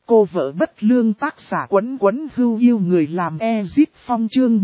Cô vợ bất lương tác giả Quấn Quấn Hưu yêu người làm Ezit Phong chương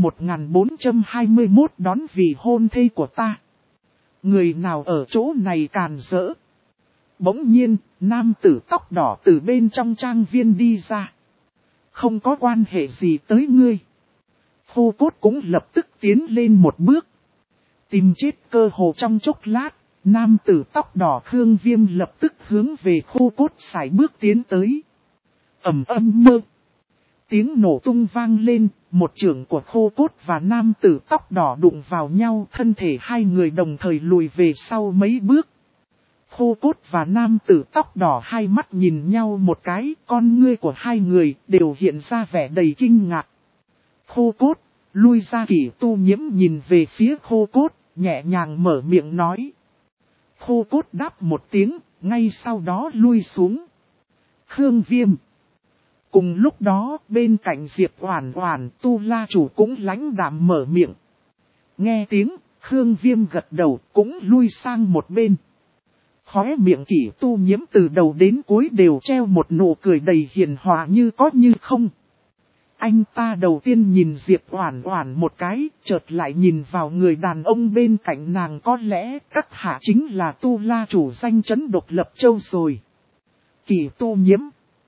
1421 đón vì hôn thê của ta. Người nào ở chỗ này càn rỡ. Bỗng nhiên, nam tử tóc đỏ từ bên trong trang viên đi ra. Không có quan hệ gì tới ngươi. Khô cốt cũng lập tức tiến lên một bước. Tìm chết cơ hồ trong chốc lát, nam tử tóc đỏ Khương Viêm lập tức hướng về khô cốt sải bước tiến tới. Ầm ầm mơ. Tiếng nổ tung vang lên, một chưởng của khô cốt và nam tử tóc đỏ đụng vào nhau, thân thể hai người đồng thời lùi về sau mấy bước. Khô cốt và nam tử tóc đỏ hai mắt nhìn nhau một cái, con ngươi của hai người đều hiện ra vẻ đầy kinh ngạc. Khô cốt, lui ra. Kỷ Tu Nhiễm nhìn về phía khô cốt, nhẹ nhàng mở miệng nói. Khô cốt đáp một tiếng, ngay sau đó lui xuống. Khương Viêm. Cùng lúc đó, bên cạnh Diệp Oản Oản, Tu La chủ cũng lãnh đạm mở miệng. Nghe tiếng, Khương Viêm gật đầu, cũng lui sang một bên. Khóe miệng Kỷ Tu Nhiễm từ đầu đến cuối đều treo một nụ cười đầy hiền hòa như có như không. Anh ta đầu tiên nhìn Diệp Oản Oản một cái, chợt lại nhìn vào người đàn ông bên cạnh nàng, có lẽ các hạ chính là Tu La chủ danh chấn Độc Lập Châu rồi. Kỷ Tu Nhiễm.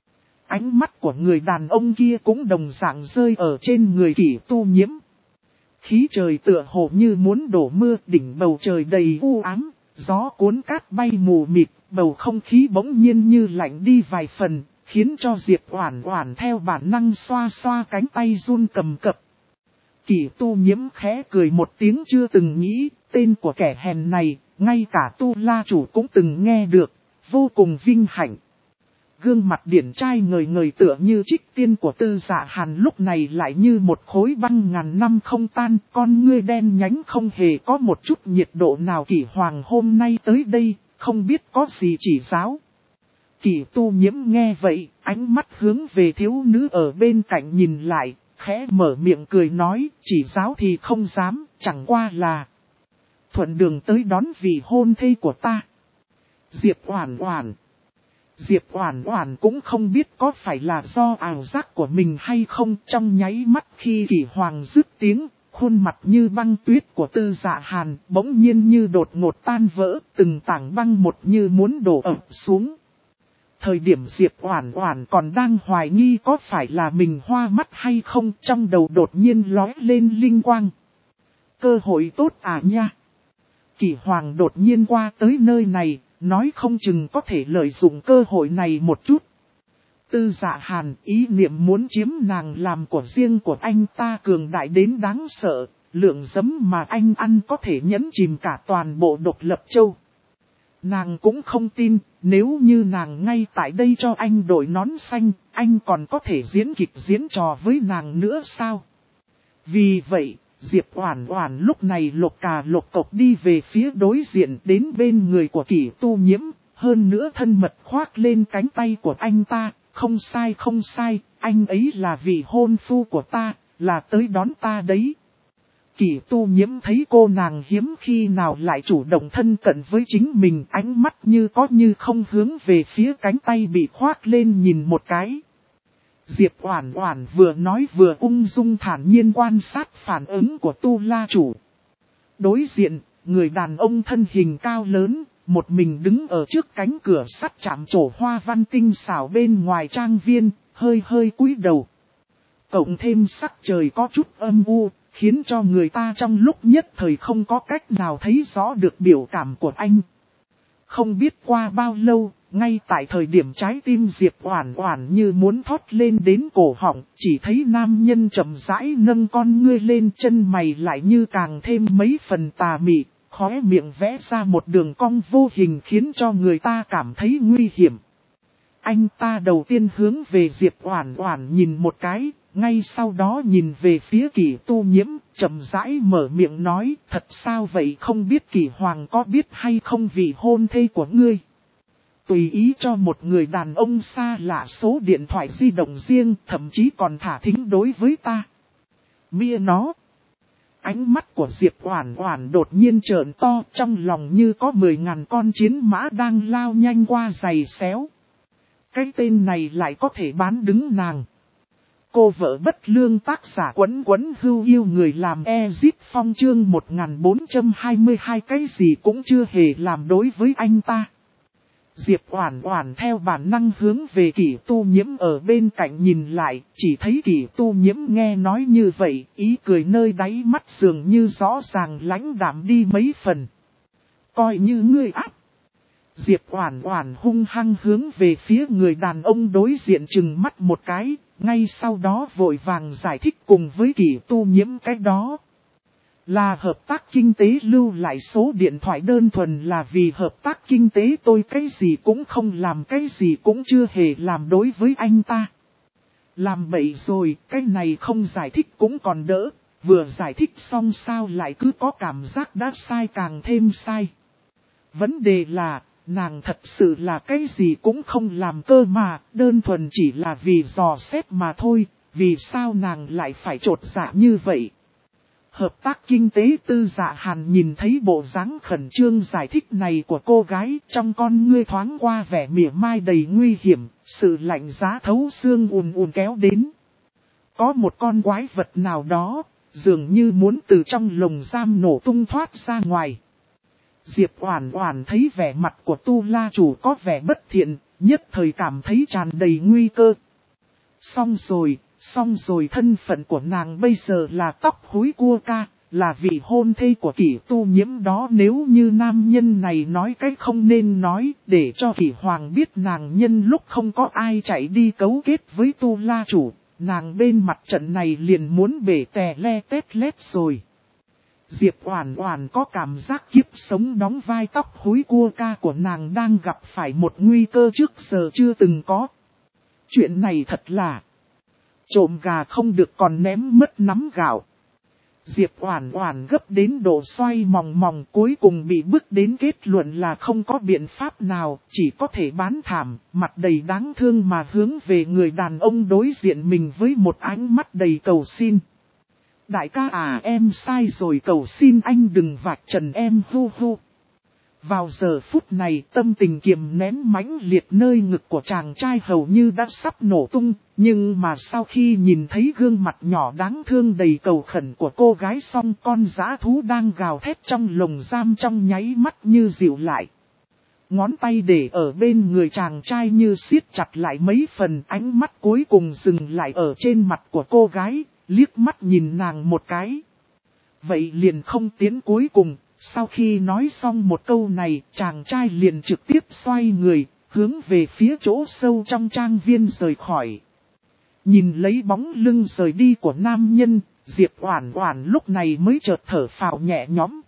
Ánh mắt của người đàn ông kia cũng đồng dạng rơi ở trên người Kỷ Tu Nhiễm. Khí trời tựa hồ như muốn đổ mưa, đỉnh bầu trời đầy u ám, gió cuốn cát bay mù mịt, bầu không khí bỗng nhiên như lạnh đi vài phần, khiến cho Diệp Oản Oản theo bản năng xoa xoa cánh tay run cầm cập. Kỷ Tu Nhiễm khẽ cười một tiếng, chưa từng nghĩ, tên của kẻ hèn này, ngay cả Tu La chủ cũng từng nghe được, vô cùng vinh hạnh. Gương mặt điển trai ngời ngời tựa như trích tiên của Tư Dạ Hàn lúc này lại như một khối băng ngàn năm không tan, con ngươi đen nhánh không hề có một chút nhiệt độ nào. Kỷ Hoàng hôm nay tới đây, không biết có gì chỉ giáo. Kỷ Tu Nhiễm nghe vậy, ánh mắt hướng về thiếu nữ ở bên cạnh nhìn lại, khẽ mở miệng cười nói, chỉ giáo thì không dám, chẳng qua là thuận đường tới đón vị hôn thê của ta. Diệp Oản Oản. Diệp Oản Oản cũng không biết có phải là do ảo giác của mình hay không, trong nháy mắt khi Kỷ Hoàng dứt tiếng, khuôn mặt như băng tuyết của Tư Dạ Hàn bỗng nhiên như đột ngột tan vỡ, từng tảng băng một như muốn đổ ập xuống. Thời điểm Diệp Oản Oản còn đang hoài nghi có phải là mình hoa mắt hay không, trong đầu đột nhiên lóe lên linh quang. Cơ hội tốt à nha. Kỷ Hoàng đột nhiên qua tới nơi này, nói không chừng có thể lợi dụng cơ hội này một chút. Tư Dạ Hàn ý niệm muốn chiếm nàng làm của riêng của anh ta cường đại đến đáng sợ, lượng giấm mà anh ăn có thể nhấn chìm cả toàn bộ Độc Lập Châu. Nàng cũng không tin, nếu như nàng ngay tại đây cho anh đội nón xanh, anh còn có thể diễn kịch diễn trò với nàng nữa sao? Vì vậy, Diệp Oản Oản lúc này lộc cà lộc cộc đi về phía đối diện, đến bên người của Kỷ Tu Nhiễm, hơn nữa thân mật khoác lên cánh tay của anh ta. Không sai không sai, anh ấy là vị hôn phu của ta, là tới đón ta đấy. Kỷ Tu Nhiễm thấy cô nàng hiếm khi nào lại chủ động thân cận với chính mình, ánh mắt như có như không hướng về phía cánh tay bị khoác lên nhìn một cái. Diệp Oản Oản vừa nói vừa ung dung thản nhiên quan sát phản ứng của Tu La chủ. Đối diện, người đàn ông thân hình cao lớn, một mình đứng ở trước cánh cửa sắt chạm trổ hoa văn tinh xảo bên ngoài trang viên, hơi hơi cúi đầu. Cộng thêm sắc trời có chút âm u, khiến cho người ta trong lúc nhất thời không có cách nào thấy rõ được biểu cảm của anh. Không biết qua bao lâu, ngay tại thời điểm trái tim Diệp Oản Oản như muốn thoát lên đến cổ họng, chỉ thấy nam nhân chậm rãi nâng con ngươi lên, chân mày lại như càng thêm mấy phần tà mị, khóe miệng vẽ ra một đường cong vô hình khiến cho người ta cảm thấy nguy hiểm. Anh ta đầu tiên hướng về Diệp Oản Oản nhìn một cái, ngay sau đó nhìn về phía Kỷ Tu Nhiễm, chậm rãi mở miệng nói, thật sao vậy, không biết Kỷ Hoàng có biết hay không vị hôn thê của ngươi. Tùy ý cho một người đàn ông xa lạ số điện thoại di động riêng, thậm chí còn thả thính đối với ta. Mia nó. Ánh mắt của Diệp Oản Oản đột nhiên trợn to, trong lòng như có 10.000 con chiến mã đang lao nhanh qua giày xéo. cái tên này lại có thể bán đứng nàng. Cô vợ bất lương tác giả Quấn Quấn Hưu yêu người làm Ezip Phong chương 1422 cái gì cũng chưa hề làm đối với anh ta. Diệp Oản Oản theo bản năng hướng về Kỷ Tu Nhiễm ở bên cạnh nhìn lại, chỉ thấy Kỷ Tu Nhiễm nghe nói như vậy, ý cười nơi đáy mắt dường như rõ ràng lãnh đạm đi mấy phần. Coi như ngươi áp. Diệp Oản Oản hung hăng hướng về phía người đàn ông đối diện trừng mắt một cái, ngay sau đó vội vàng giải thích cùng với Kỷ Tu Nhiễm cái đó. Là hợp tác kinh tế lưu lại số điện thoại đơn thuần là vì hợp tác kinh tế tôi cái gì cũng không làm cái gì cũng chưa hề làm đối với anh ta. Làm bậy rồi, cái này không giải thích cũng còn đỡ, vừa giải thích xong sao lại cứ có cảm giác đã sai càng thêm sai. Vấn đề là, nàng thật sự là cái gì cũng không làm cơ mà, đơn thuần chỉ là vì dò xét mà thôi, vì sao nàng lại phải trột dạ như vậy. Hợp tác kinh tế Tư Dạ Hàn nhìn thấy bộ dáng khẩn trương giải thích này của cô gái, trong con ngươi thoáng qua vẻ mỉa mai đầy nguy hiểm, sự lạnh giá thấu xương ùn ùn kéo đến. Có một con quái vật nào đó, dường như muốn từ trong lồng giam nổ tung thoát ra ngoài. Diệp Oản Oản thấy vẻ mặt của Tu La chủ có vẻ bất thiện, nhất thời cảm thấy tràn đầy nguy cơ. Xong rồi thân phận của nàng bây giờ là tóc húi cua ca, là vị hôn thê của Kỷ Tu Nhiễm đó, nếu như nam nhân này nói cái không nên nói, để cho Kỷ Hoàng biết nàng nhân lúc không có ai chạy đi cấu kết với Tu La chủ, nàng bên mặt trận này liền muốn bể tè le tét lét rồi. Diệp Oản Oản có cảm giác kiếp sống đóng vai tóc húi cua ca của nàng đang gặp phải một nguy cơ trước giờ chưa từng có. Chuyện này thật là trộm gà không được còn ném mất nắm gạo. Diệp Oản Oản gấp đến độ xoay mòng mòng, cuối cùng bị bức đến kết luận là không có biện pháp nào, chỉ có thể bán thảm, mặt đầy đáng thương mà hướng về người đàn ông đối diện mình với một ánh mắt đầy cầu xin. Đại ca à, em sai rồi, cầu xin anh đừng vạch trần em, hu hu. Vào giờ phút này tâm tình kiềm nén mãnh liệt nơi ngực của chàng trai hầu như đã sắp nổ tung, nhưng mà sau khi nhìn thấy gương mặt nhỏ đáng thương đầy cầu khẩn của cô gái xong, con dã thú đang gào thét trong lồng giam trong nháy mắt như dịu lại. Ngón tay để ở bên người chàng trai như siết chặt lại mấy phần, ánh mắt cuối cùng dừng lại ở trên mặt của cô gái, liếc mắt nhìn nàng một cái. Vậy liền không tiến cuối cùng. Sau khi nói xong một câu này, chàng trai liền trực tiếp xoay người, hướng về phía chỗ sâu trong trang viên rời khỏi. Nhìn lấy bóng lưng rời đi của nam nhân, Diệp Oản Oản lúc này mới chợt thở phào nhẹ nhõm.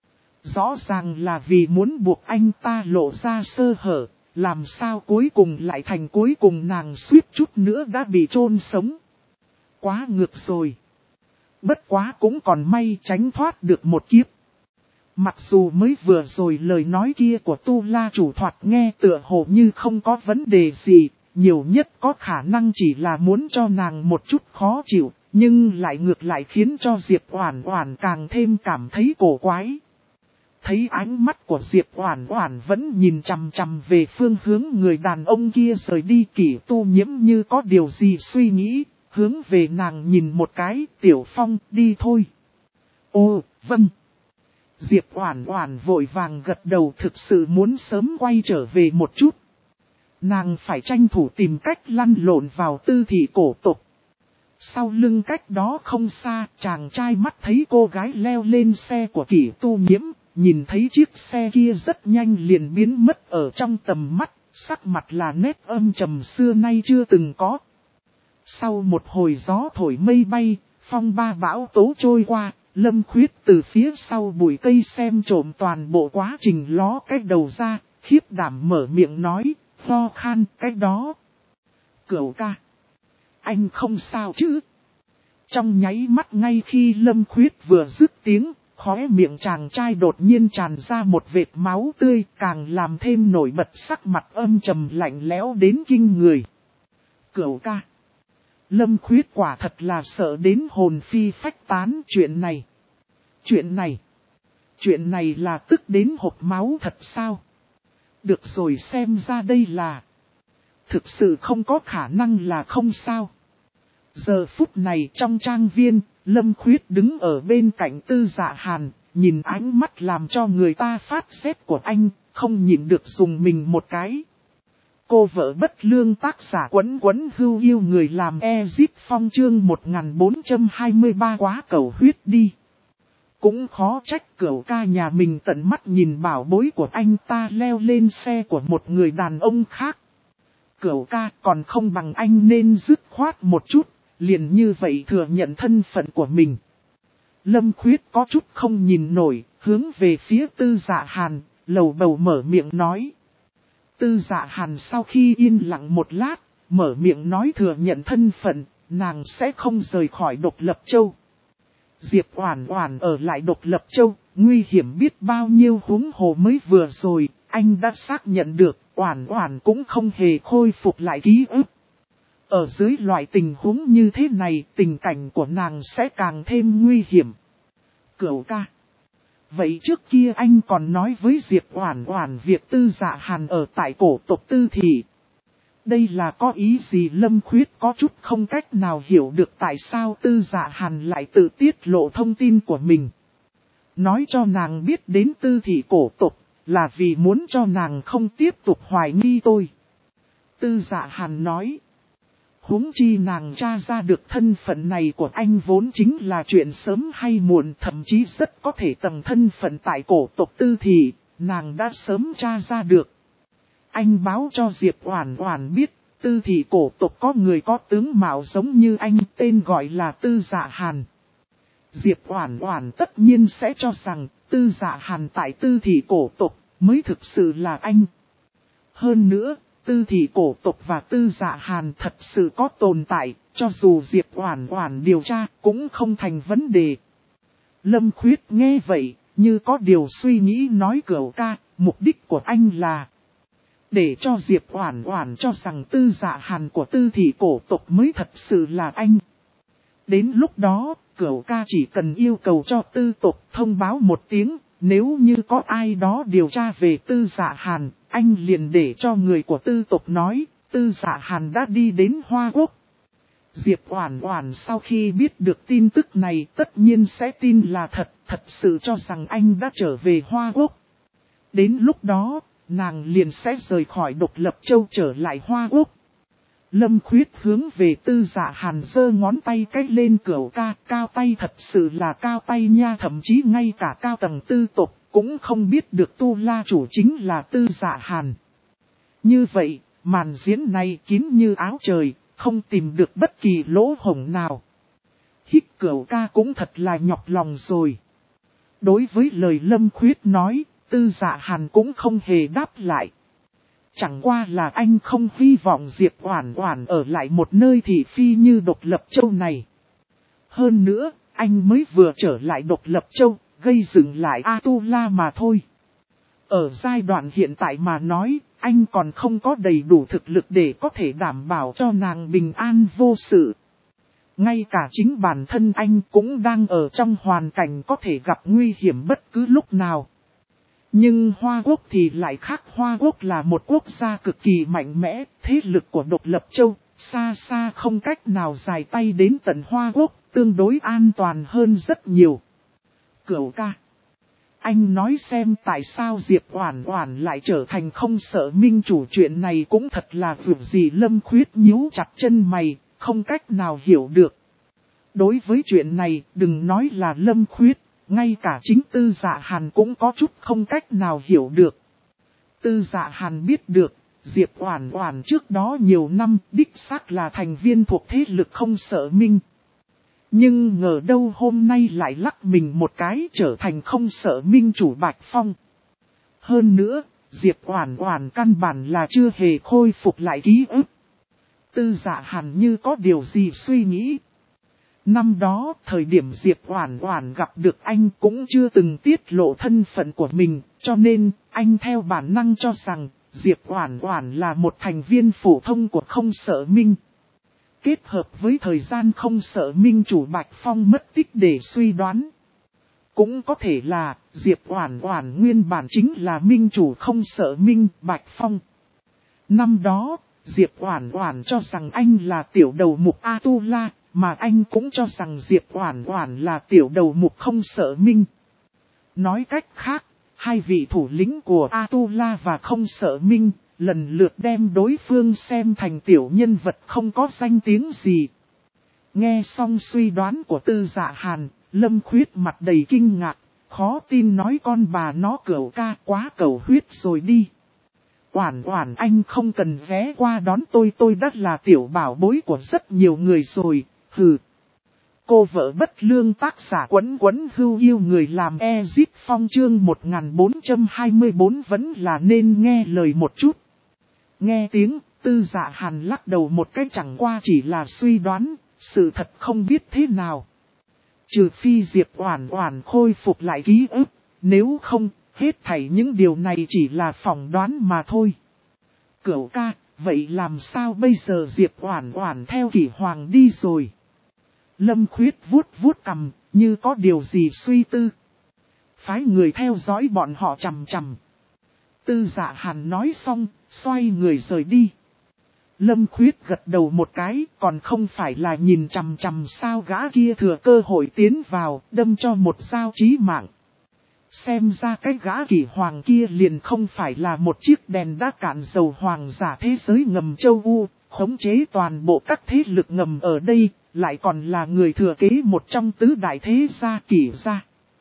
Rõ ràng là vì muốn buộc anh ta lộ ra sơ hở, làm sao cuối cùng lại thành cuối cùng nàng suýt chút nữa đã bị chôn sống. Quá ngược rồi. Bất quá cũng còn may tránh thoát được một kiếp. Mặc dù mới vừa rồi lời nói kia của Tu La chủ thoạt nghe tựa hồ như không có vấn đề gì, nhiều nhất có khả năng chỉ là muốn cho nàng một chút khó chịu, nhưng lại ngược lại khiến cho Diệp Oản Oản càng thêm cảm thấy cổ quái. Thấy ánh mắt của Diệp Oản Oản vẫn nhìn chằm chằm về phương hướng người đàn ông kia rời đi, Kỷ Tu Nhiễm như có điều gì suy nghĩ, hướng về nàng nhìn một cái, Tiểu Phong đi thôi. Ô, vâng. Diệp Oản Oản vội vàng gật đầu, thực sự muốn sớm quay trở về một chút. Nàng phải tranh thủ tìm cách lăn lộn vào Tư thị cổ tộc. Sau lưng cách đó không xa, chàng trai mắt thấy cô gái leo lên xe của Kỷ Tu Nhiễm, nhìn thấy chiếc xe kia rất nhanh liền biến mất ở trong tầm mắt, sắc mặt là nét âm trầm xưa nay chưa từng có. Sau một hồi gió thổi mây bay, phong ba bão tố trôi qua, Lâm Khuyết từ phía sau bụi cây xem trộm toàn bộ quá trình ló cái đầu ra, khiếp đảm mở miệng nói, ho khan cái đó. Cửu ca, anh không sao chứ? Trong nháy mắt ngay khi Lâm Khuyết vừa dứt tiếng, khóe miệng chàng trai đột nhiên tràn ra một vệt máu tươi, càng làm thêm nổi bật sắc mặt âm trầm lạnh lẽo đến kinh người. Cửu ca. Lâm Khuyết quả thật là sợ đến hồn phi phách tán. Chuyện này là tức đến hộc máu thật sao? Được rồi, xem ra đây là thực sự không có khả năng là không sao. Giờ phút này trong trang viên, Lâm Khuyết đứng ở bên cạnh Tư Dạ Hàn, nhìn ánh mắt làm cho người ta phát sét của anh, không nhịn được dùng mình một cái. Cô vợ bất lương tác giả Quấn Quấn Hưu yêu người làm Ezip Phong chương 1423 quá cầu huyết đi. Cũng khó trách Cửu ca nhà mình tận mắt nhìn bảo bối của anh ta leo lên xe của một người đàn ông khác. Cửu ca còn không bằng anh nên dứt khoát một chút, liền như vậy thừa nhận thân phận của mình. Lâm Khuyết có chút không nhìn nổi, hướng về phía Tư Dạ Hàn, lầu bầu mở miệng nói. Tư Dạ Hàn sau khi yên lặng một lát, mở miệng nói thừa nhận thân phận, nàng sẽ không rời khỏi Độc Lập Châu. Diệp Oản Oản ở lại Độc Lập Châu, nguy hiểm biết bao nhiêu, huống hồ mới vừa rồi, anh đã xác nhận được, Oản Oản cũng không hề khôi phục lại ký ức. Ở dưới loại tình huống như thế này, tình cảnh của nàng sẽ càng thêm nguy hiểm. Cửu ca. Vậy trước kia anh còn nói với Diệp Oản Oản việc Tư Dạ Hàn ở tại cổ tộc Tư Thị. Đây là có ý gì? Lâm Khuyết có chút không cách nào hiểu được tại sao Tư Dạ Hàn lại tự tiết lộ thông tin của mình. Nói cho nàng biết đến Tư Thị cổ tộc là vì muốn cho nàng không tiếp tục hoài nghi tôi. Tư Dạ Hàn nói. Huống chi nàng tra ra được thân phận này của anh vốn chính là chuyện sớm hay muộn, thậm chí rất có thể tầng thân phận tại cổ tộc Tư Thị, nàng đã sớm tra ra được. Anh báo cho Diệp Oản Oản biết, Tư Thị cổ tộc có người có tướng mạo giống như anh, tên gọi là Tư Dạ Hàn. Diệp Oản Oản tất nhiên sẽ cho rằng, Tư Dạ Hàn tại Tư Thị cổ tộc mới thực sự là anh. Hơn nữa, Tư Thị cổ tộc và Tư Dạ Hàn thật sự có tồn tại, cho dù Diệp Oản Oản điều tra cũng không thành vấn đề. Lâm Khuyết nghe vậy, như có điều suy nghĩ nói Cửu ca, mục đích của anh là để cho Diệp Oản Oản cho rằng Tư Dạ Hàn của Tư Thị cổ tộc mới thật sự là anh. Đến lúc đó, Cửu ca chỉ cần yêu cầu cho Tư tộc thông báo một tiếng, nếu như có ai đó điều tra về Tư Dạ Hàn, anh liền để cho người của Tư tộc nói, Tư Dạ Hàn đã đi đến Hoa Quốc. Diệp Oản Oản sau khi biết được tin tức này tất nhiên sẽ tin là thật, thật sự cho rằng anh đã trở về Hoa Quốc. Đến lúc đó, nàng liền sẽ rời khỏi Độc Lập Châu trở lại Hoa Quốc. Lâm Khuyết hướng về Tư Dạ Hàn giơ ngón tay cái lên. Cửu ca, cao tay thật sự là cao tay nha, thậm chí ngay cả cao tầng Tư tộc cũng không biết được Tu La chủ chính là Tư Dạ Hàn. Như vậy, màn diễn này kín như áo trời, không tìm được bất kỳ lỗ hổng nào. Hít Cửu ca cũng thật là nhọc lòng rồi. Đối với lời Lâm Khuyết nói, Tư Dạ Hàn cũng không hề đáp lại. Chẳng qua là anh không hy vọng Diệp Oản Oản ở lại một nơi thị phi như Độc Lập Châu này. Hơn nữa, anh mới vừa trở lại Độc Lập Châu, gây dựng lại Atula mà thôi. Ở giai đoạn hiện tại mà nói, anh còn không có đầy đủ thực lực để có thể đảm bảo cho nàng bình an vô sự. Ngay cả chính bản thân anh cũng đang ở trong hoàn cảnh có thể gặp nguy hiểm bất cứ lúc nào. Nhưng Hoa Quốc thì lại khác, Hoa Quốc là một quốc gia cực kỳ mạnh mẽ, thế lực của Độc Lập Châu, xa xa không cách nào dài tay đến tận Hoa Quốc, tương đối an toàn hơn rất nhiều. Cửu ca, anh nói xem tại sao Diệp Oản Oản lại trở thành không sợ minh chủ, chuyện này cũng thật là việc gì? Lâm Khuyết nhíu chặt chân mày, không cách nào hiểu được. Đối với chuyện này, đừng nói là Lâm Khuyết, ngay cả chính Tư Dạ Hàn cũng có chút không cách nào hiểu được. Tư Dạ Hàn biết được, Diệp Oản Oản trước đó nhiều năm đích xác là thành viên thuộc thế lực không sợ minh. Nhưng ngờ đâu hôm nay lại lắc mình một cái trở thành không sợ minh chủ Bạch Phong. Hơn nữa, Diệp Oản Oản căn bản là chưa hề khôi phục lại ký ức. Tư Dạ Hàn như có điều gì suy nghĩ. Năm đó, thời điểm Diệp Oản Oản gặp được anh cũng chưa từng tiết lộ thân phận của mình, cho nên anh theo bản năng cho rằng Diệp Oản Oản là một thành viên phổ thông của không sợ minh. Kết hợp với thời gian không sợ minh chủ Bạch Phong mất tích để suy đoán. Cũng có thể là Diệp Oản Oản nguyên bản chính là minh chủ không sợ minh Bạch Phong. Năm đó, Diệp Oản Oản cho rằng anh là tiểu đầu mục Atula, mà anh cũng cho rằng Diệp Oản Oản là tiểu đầu mục Không Sợ Minh. Nói cách khác, hai vị thủ lĩnh của Atula và Không Sợ Minh, lần lượt đem đối phương xem thành tiểu nhân vật không có danh tiếng gì. Nghe xong suy đoán của Tư Dạ Hàn, Lâm Khuyết mặt đầy kinh ngạc, khó tin nói con bà nó cẩu ca quá cẩu huyết rồi đi. Oản Oản anh không cần ghé qua đón tôi đã là tiểu bảo bối của rất nhiều người rồi, hừ. Cô vợ bất lương tác giả Quấn Quấn Hưu yêu người làm Ezit Phong chương 1424 vẫn là nên nghe lời một chút. Nghe tiếng, Tư Dạ Hàn lắc đầu một cái chẳng qua chỉ là suy đoán, sự thật không biết thế nào. Trừ phi Diệp Oản Oản khôi phục lại ký ức, nếu không, hết thảy những điều này chỉ là phỏng đoán mà thôi. Cửu ca, vậy làm sao bây giờ Diệp Oản Oản theo Kỷ Hoàng đi rồi? Lâm Khuyết vuốt vuốt cằm, như có điều gì suy tư. Phái người theo dõi bọn họ chằm chằm. Tư Dạ Hàn nói xong, xoay người rời đi. Lâm Khuyết gật đầu một cái, còn không phải là nhìn chằm chằm sao gã kia thừa cơ hội tiến vào, đâm cho một dao chí mạng. Xem ra cái gã Kỷ Hoàng kia liền không phải là một chiếc đèn đã cạn dầu hoàng giả thế giới ngầm châu U, khống chế toàn bộ các thế lực ngầm ở đây, lại còn là người thừa kế một trong tứ đại thế gia Kỷ gia.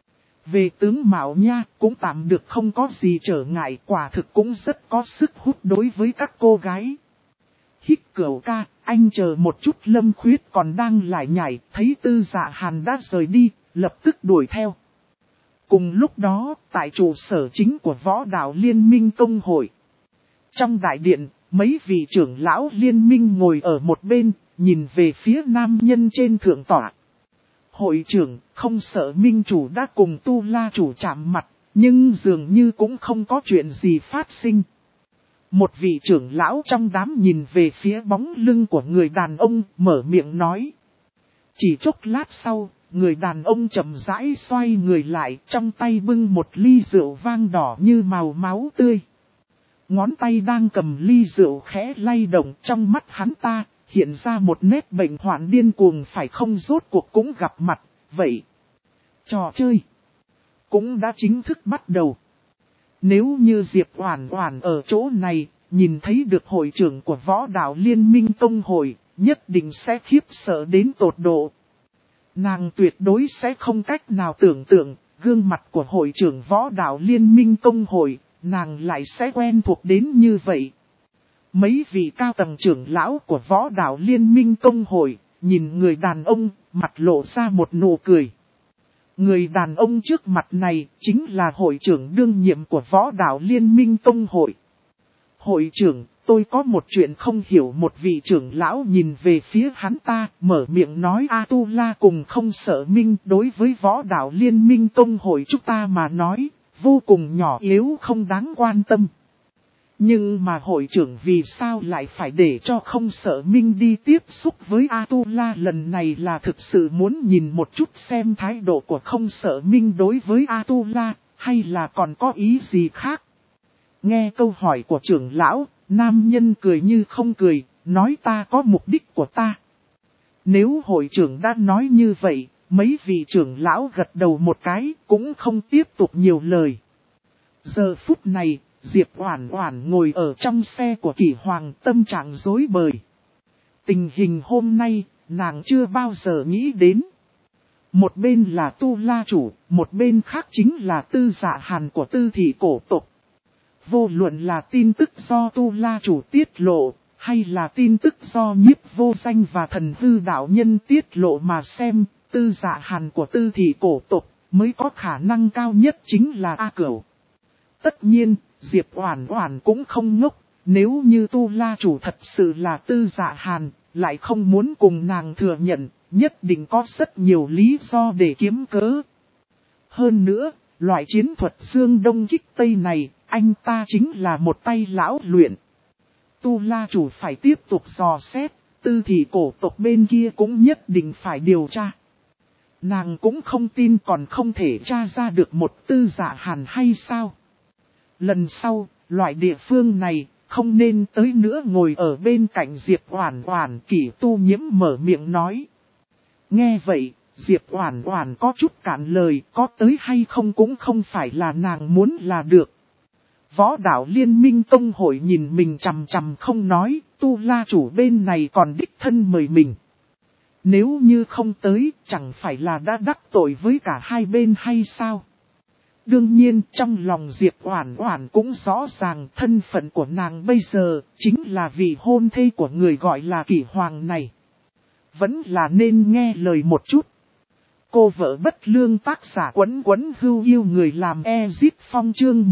Về tướng mạo nha, cũng tạm được không có gì trở ngại, quả thực cũng rất có sức hút đối với các cô gái. Hít cửu ca, anh chờ một chút. Lâm Khuyết còn đang lải nhải, thấy Tư Dạ Hàn đã rời đi, lập tức đuổi theo. Cùng lúc đó, tại trụ sở chính của Võ Đạo Liên minh Tông hội. Trong đại điện, mấy vị trưởng lão liên minh ngồi ở một bên, nhìn về phía nam nhân trên thượng tọa. Hội trưởng, Không Sợ Minh chủ đã cùng Tu La chủ chạm mặt, nhưng dường như cũng không có chuyện gì phát sinh. Một vị trưởng lão trong đám nhìn về phía bóng lưng của người đàn ông, mở miệng nói. Chỉ chốc lát sau, người đàn ông chậm rãi xoay người lại, trong tay bưng một ly rượu vang đỏ như màu máu tươi. Ngón tay đang cầm ly rượu khẽ lay động, trong mắt hắn ta hiện ra một nét bệnh hoạn điên cuồng, phải không? Rốt cuộc cũng gặp mặt, vậy trò chơi cũng đã chính thức bắt đầu. Nếu như Diệp Oản Oản ở chỗ này, nhìn thấy được hội trưởng của Võ Đạo Liên minh Tông hội, nhất định sẽ khiếp sợ đến tột độ. Nàng tuyệt đối sẽ không cách nào tưởng tượng, gương mặt của hội trưởng Võ Đạo Liên minh Tông hội, nàng lại sẽ quen thuộc đến như vậy. Mấy vị cao tầng trưởng lão của Võ Đạo Liên minh Tông hội, nhìn người đàn ông, mặt lộ ra một nụ cười. Người đàn ông trước mặt này chính là hội trưởng đương nhiệm của Võ Đạo Liên minh Tông hội. Hội trưởng, tôi có một chuyện không hiểu. Một vị trưởng lão nhìn về phía hắn ta, mở miệng nói. Atula cùng Không Sợ Minh đối với Võ Đạo Liên minh Tông hội chúng ta mà nói, vô cùng nhỏ yếu, không đáng quan tâm. Nhưng mà hội trưởng vì sao lại phải để cho Không Sợ Minh đi tiếp xúc với Atula? Lần này là thực sự muốn nhìn một chút xem thái độ của Không Sợ Minh đối với Atula, hay là còn có ý gì khác? Nghe câu hỏi của trưởng lão, nam nhân cười như không cười, nói ta có mục đích của ta. Nếu hội trưởng đã nói như vậy, mấy vị trưởng lão gật đầu một cái, cũng không tiếp tục nhiều lời. Giờ phút này, Diệp Oản Oản ngồi ở trong xe của Kỷ Hoàng, tâm trạng rối bời. Tình hình hôm nay, nàng chưa bao giờ nghĩ đến. Một bên là Tu La chủ, một bên khác chính là Tư Dạ Hàn của Tư thị cổ tộc. Vô luận là tin tức do Tu La chủ tiết lộ, hay là tin tức do Nhiếp Vô Danh và Thần Hư đạo nhân tiết lộ mà xem, Tư Dạ Hàn của Tư thị cổ tộc mới có khả năng cao nhất chính là A Cửu. Tất nhiên, Diệp Oản Oản cũng không ngốc, nếu như Tu La chủ thật sự là Tư Dạ Hàn, lại không muốn cùng nàng thừa nhận, nhất định có rất nhiều lý do để kiếm cớ. Hơn nữa, loại chiến thuật Dương Đông kích Tây này, anh ta chính là một tay lão luyện. Tu La chủ phải tiếp tục dò xét, Tư thị cổ tộc bên kia cũng nhất định phải điều tra. Nàng cũng không tin còn không thể tra ra được một Tư Dạ Hàn hay sao. Lần sau, loại địa phương này, không nên tới nữa. Ngồi ở bên cạnh Diệp Oản Oản, Kỷ Tu Nhiễm mở miệng nói. Nghe vậy, Diệp Oản Oản có chút cạn lời, có tới hay không cũng không phải là nàng muốn là được. Võ đạo liên minh tông hội nhìn mình chằm chằm không nói, Tu La chủ bên này còn đích thân mời mình. Nếu như không tới, chẳng phải là đã đắc tội với cả hai bên hay sao? Đương nhiên, trong lòng Diệp Oản Oản cũng rõ ràng thân phận của nàng bây giờ, chính là vị hôn thê của người gọi là Kỷ Hoàng này. Vẫn là nên nghe lời một chút. Cô vợ bất lương tác giả Quấn Quấn Hưu yêu người làm Ezit Phong chương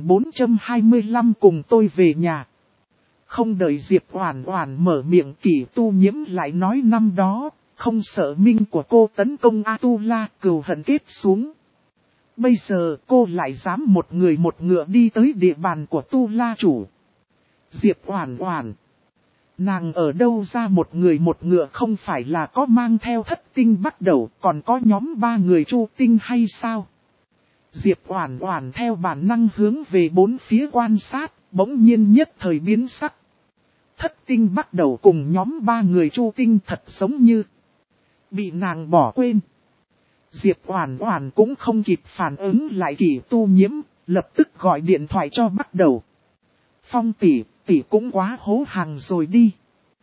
1425 cùng tôi về nhà. Không đợi Diệp Oản Oản mở miệng, Kỷ Tu Nhiễm lại nói năm đó, không sợ minh của cô tấn công Atula, cừu hận kết xuống. Bây giờ cô lại dám một người một ngựa đi tới địa bàn của Tu La chủ. Diệp Oản Oản, nàng ở đâu ra một người một ngựa, không phải là có mang theo Thất Tinh Bắt Đầu, còn có nhóm 3 người Chu Tinh hay sao? Diệp Oản Oản theo bản năng hướng về bốn phía quan sát, bỗng nhiên nhất thời biến sắc. Thất Tinh Bắt Đầu cùng nhóm 3 người Chu Tinh thật giống như bị nàng bỏ quên. Diệp Oản Oản cũng không kịp phản ứng lại Kỷ Tu Nhiễm, lập tức gọi điện thoại cho Bắt Đầu. Phong tỷ, tỷ cũng quá hố hàng rồi đi.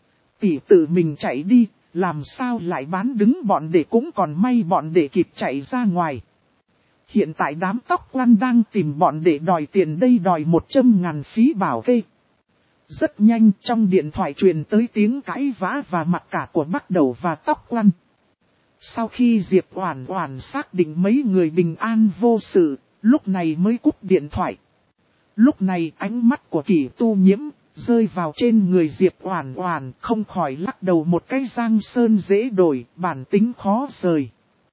Tỷ tự mình chạy đi, làm sao lại bán đứng bọn đệ, cũng còn may bọn đệ kịp chạy ra ngoài. Hiện tại đám tóc quăn đang tìm bọn đệ đòi tiền đây, đòi 100.000 phí bảo kê. Rất nhanh trong điện thoại truyền tới tiếng cãi vã và mặc cả của Bắt Đầu và tóc quăn. Sau khi Diệp Oản Oản xác định mấy người bình an vô sự, lúc này mới cúp điện thoại. Lúc này ánh mắt của Kỷ Tu Nhiễm rơi vào trên người Diệp Oản Oản, không khỏi lắc đầu một cái, giang sơn dễ đổi, bản tính khó rời.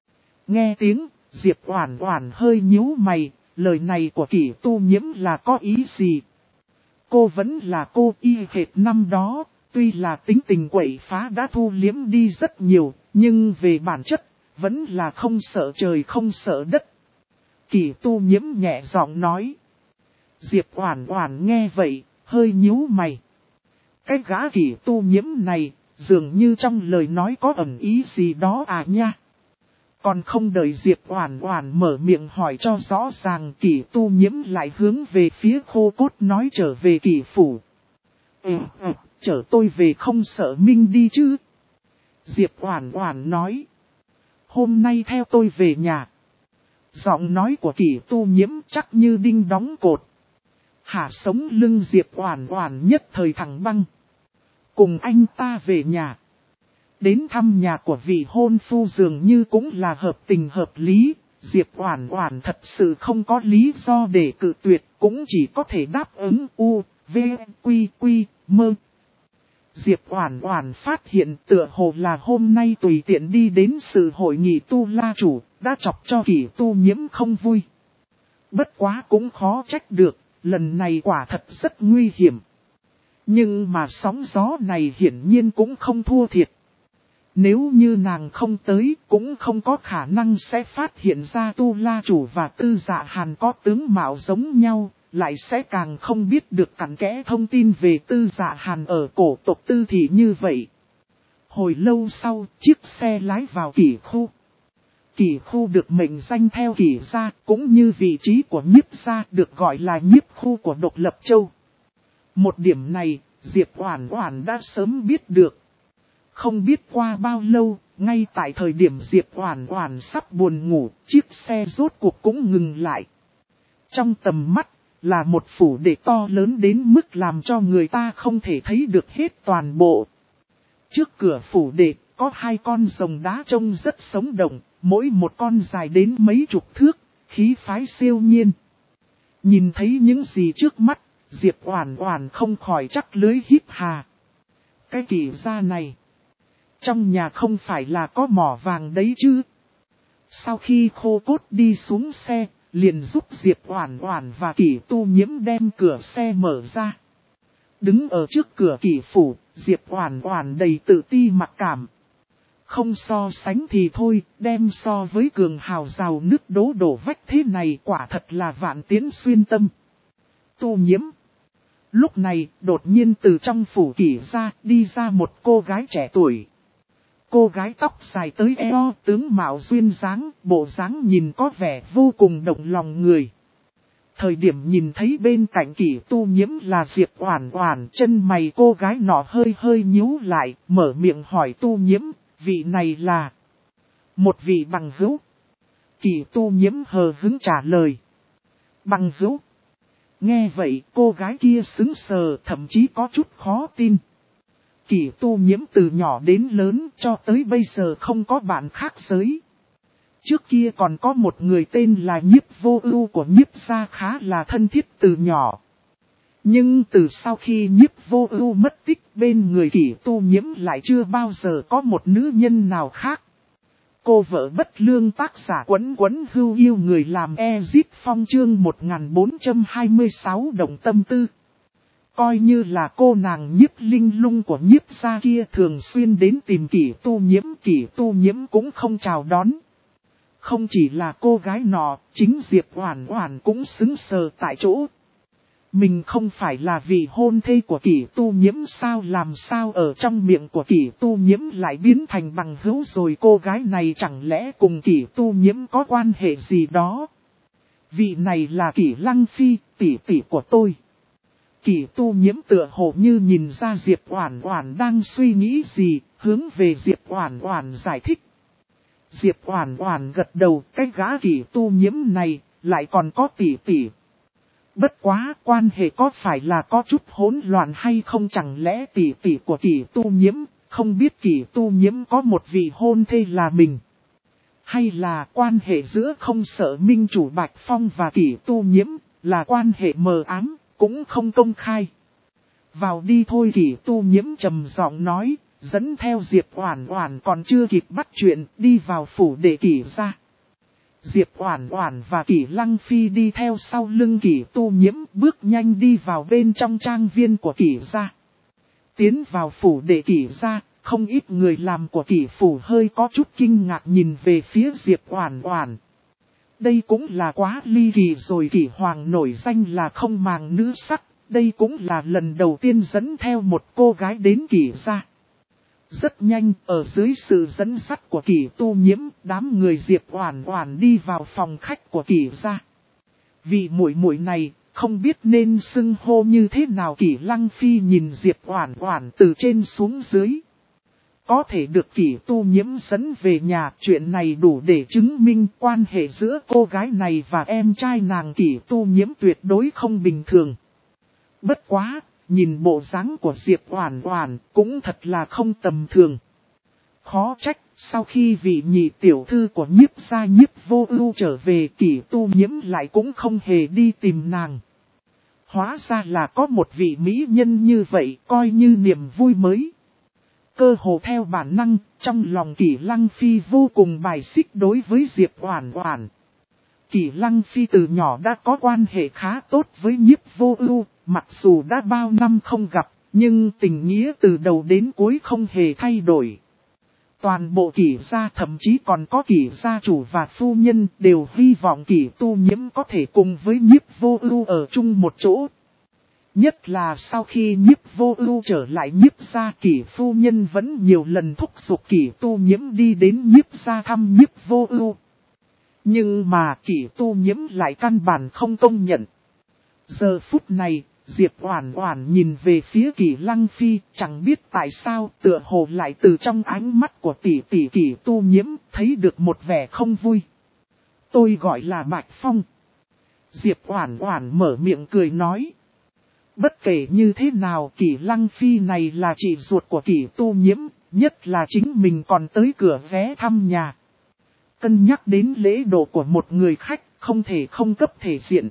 Nghe tiếng, Diệp Oản Oản hơi nhíu mày, lời này của Kỷ Tu Nhiễm là có ý gì? Cô vẫn là cô y hệt năm đó, tuy là tính tình quậy phá đã thu liếm đi rất nhiều, nhưng về bản chất, vẫn là không sợ trời không sợ đất. Kỷ Tu Nhiễm nhẹ giọng nói. Diệp Oản Oản nghe vậy, hơi nhíu mày. Cái gã Kỷ Tu Nhiễm này, dường như trong lời nói có ẩn ý gì đó à nha. Còn không đợi Diệp Oản Oản mở miệng hỏi cho rõ ràng, Kỷ Tu Nhiễm lại hướng về phía Khô Cốt nói trở về Kỷ phủ. Chở tôi về không sợ minh đi chứ? Diệp Oản Oản nói. Hôm nay theo tôi về nhà. Giọng nói của Kỷ Tu Nhiễm chắc như đinh đóng cột. Hạ sống lưng Diệp Oản Oản nhất thời thẳng băng. Cùng anh ta về nhà. Đến thăm nhà của vị hôn phu dường như cũng là hợp tình hợp lý. Diệp Oản Oản thật sự không có lý do để cự tuyệt, cũng chỉ có thể đáp ứng mơ. Diệp Oản Oản phát hiện tựa hồ là hôm nay tùy tiện đi đến sự hội nghị Tu La chủ, đã chọc cho Kỷ Tu Nhiễm không vui. Bất quá cũng khó trách được, lần này quả thật rất nguy hiểm. Nhưng mà sóng gió này hiển nhiên cũng không thua thiệt. Nếu như nàng không tới, cũng không có khả năng sẽ phát hiện ra Tu La chủ và Tư Dạ Hàn có tướng mạo giống nhau, lại sẽ càng không biết được cặn kẽ thông tin về Tư Dạ Hàn ở cổ tộc Tư thị như vậy. Hồi lâu sau, chiếc xe lái vào Kỷ khu. Kỷ khu được mệnh danh theo Kỷ gia, cũng như vị trí của Nhiếp gia được gọi là Nhiếp khu của Độc Lập Châu. Một điểm này, Diệp Oản Oản đã sớm biết được. Không biết qua bao lâu, ngay tại thời điểm Diệp Oản Oản sắp buồn ngủ, chiếc xe rốt cuộc cũng ngừng lại. Trong tầm mắt, là một phủ đệ to lớn đến mức làm cho người ta không thể thấy được hết toàn bộ. Trước cửa phủ đệ, có 2 con rồng đá trông rất sống động, mỗi một con dài đến mấy chục thước, khí phái siêu nhiên. Nhìn thấy những gì trước mắt, Diệp Oản Oản không khỏi chắc lưỡi hít hà. Cái Kỷ gia này, trong nhà không phải là có mỏ vàng đấy chứ? Sau khi Khô Cốt đi xuống xe, liền giúp Diệp Oản Oản và Kỷ Tu Nhiễm đem cửa xe mở ra. Đứng ở trước cửa Kỷ phủ, Diệp Oản Oản đầy tự ti mặc cảm. Không so sánh thì thôi, đem so với cường hào giàu nước đổ vách thế này quả thật là vạn tiến xuyên tâm. Tu Nhiễm. Lúc này, đột nhiên từ trong phủ Kỷ ra, đi ra một cô gái trẻ tuổi. Cô gái tóc dài tới eo, tướng mạo duyên dáng, bộ dáng nhìn có vẻ vô cùng động lòng người. Thời điểm nhìn thấy bên cạnh Kỷ Tu Nhiễm là Diệp Oản Oản, chân mày cô gái nọ hơi hơi nhíu lại, mở miệng hỏi Tu Nhiễm, vị này là một vị bằng hữu. Kỷ Tu Nhiễm hờ hững trả lời. Bằng hữu. Nghe vậy cô gái kia sững sờ, thậm chí có chút khó tin. Kỷ Tu Nhiễm từ nhỏ đến lớn cho tới bây giờ không có bạn khác giới. Trước kia còn có một người tên là Nhiếp Vô Ưu của Nhiếp gia khá là thân thiết từ nhỏ. Nhưng từ sau khi Nhiếp Vô Ưu mất tích, bên người Kỷ Tu Nhiễm lại chưa bao giờ có một nữ nhân nào khác. Cô vợ bất lương tác giả Quấn Quấn Hưu yêu người làm Ezip Phong chương 1426 động tâm tư. Coi như là cô nàng Nhiếp Linh Lung của Nhiếp gia kia thường xuyên đến tìm Kỷ Tu Nhiễm cũng không chào đón. Không chỉ là cô gái nọ, chính Diệp Oản Oản cũng sững sờ tại chỗ. Mình không phải là vị hôn thê của Kỷ Tu Nhiễm sao, làm sao ở trong miệng của Kỷ Tu Nhiễm lại biến thành bằng hữu rồi, cô gái này chẳng lẽ cùng Kỷ Tu Nhiễm có quan hệ gì đó. Vị này là Kỷ Lăng Phi, tỷ tỷ của tôi. Kỷ Tu Nhiễm tựa hồ như nhìn ra Diệp Oản Oản đang suy nghĩ gì, hướng về Diệp Oản Oản giải thích. Diệp Oản Oản gật đầu, cái gã Kỷ Tu Nhiễm này lại còn có tỷ tỷ. Bất quá, quan hệ có phải là có chút hỗn loạn hay không, chẳng lẽ tỷ tỷ của Kỷ Tu Nhiễm không biết Kỷ Tu Nhiễm có một vị hôn thê là mình? Hay là quan hệ giữa Không Sợ Minh chủ Bạch Phong và Kỷ Tu Nhiễm là quan hệ mờ ám, cũng không công khai? Vào đi thôi, Kỷ Tu Nhiễm trầm giọng nói, dẫn theo Diệp Oản Oản còn chưa kịp bắt chuyện, đi vào phủ đệ Kỷ gia. Diệp Oản Oản và Kỷ Lăng Phi đi theo sau lưng Kỷ Tu Nhiễm, bước nhanh đi vào bên trong trang viên của Kỷ gia. Tiến vào phủ đệ Kỷ gia, không ít người làm của Kỷ phủ hơi có chút kinh ngạc nhìn về phía Diệp Oản Oản. Đây cũng là quá ly kỳ rồi, Kỷ hoàng nổi danh là không màng nữ sắc, đây cũng là lần đầu tiên dẫn theo một cô gái đến Kỷ gia. Rất nhanh, ở dưới sự dẫn dắt của Kỷ Tu Nhiễm, đám người Diệp Oản Oản đi vào phòng khách của Kỷ gia. Vị muội muội này, không biết nên xưng hô như thế nào, Kỷ Lăng Phi nhìn Diệp Oản Oản từ trên xuống dưới. Có thể được Kỷ Tu Nhiễm dẫn về nhà, chuyện này đủ để chứng minh quan hệ giữa cô gái này và em trai nàng Kỷ Tu Nhiễm tuyệt đối không bình thường. Bất quá, nhìn bộ dáng của Diệp Oản Oản cũng thật là không tầm thường. Khó trách, sau khi vị nhị tiểu thư của Nhiếp gia Nhiếp Vô Ưu trở về, Kỷ Tu Nhiễm lại cũng không hề đi tìm nàng. Hóa ra là có một vị mỹ nhân như vậy, coi như niềm vui mới. Cơ hồ theo bản năng, trong lòng Kỷ Lăng Phi vô cùng bài xích đối với Diệp Oản Oản. Kỷ Lăng Phi từ nhỏ đã có quan hệ khá tốt với Nhiếp Vô Ưu, mặc dù đã bao năm không gặp, nhưng tình nghĩa từ đầu đến cuối không hề thay đổi. Toàn bộ Kỷ gia, thậm chí còn có Kỷ gia chủ và phu nhân, đều hy vọng Kỷ Tu Nhiễm có thể cùng với Nhiếp Vô Ưu ở chung một chỗ. Nhất là sau khi Nhiếp Vô Ưu trở lại Nhiếp gia, Kỷ phu nhân vẫn nhiều lần thúc giục Kỷ Tu Nhiễm đi đến Nhiếp gia thăm Nhiếp Vô Ưu. Nhưng mà Kỷ Tu Nhiễm lại căn bản không công nhận. Giờ phút này, Diệp Oản Oản nhìn về phía Kỷ Lăng Phi, chẳng biết tại sao, tựa hồ lại từ trong ánh mắt của tỷ tỷ Kỷ Tu Nhiễm thấy được một vẻ không vui. Tôi gọi là Bạch Phong. Diệp Oản Oản mở miệng cười nói. Bất kể như thế nào, Kỷ Lăng Phi này là chị ruột của Kỷ Tu Nhiễm, nhất là chính mình còn tới cửa ghé thăm nhà. Cân nhắc đến lễ độ của một người khách, không thể không cấp thể diện.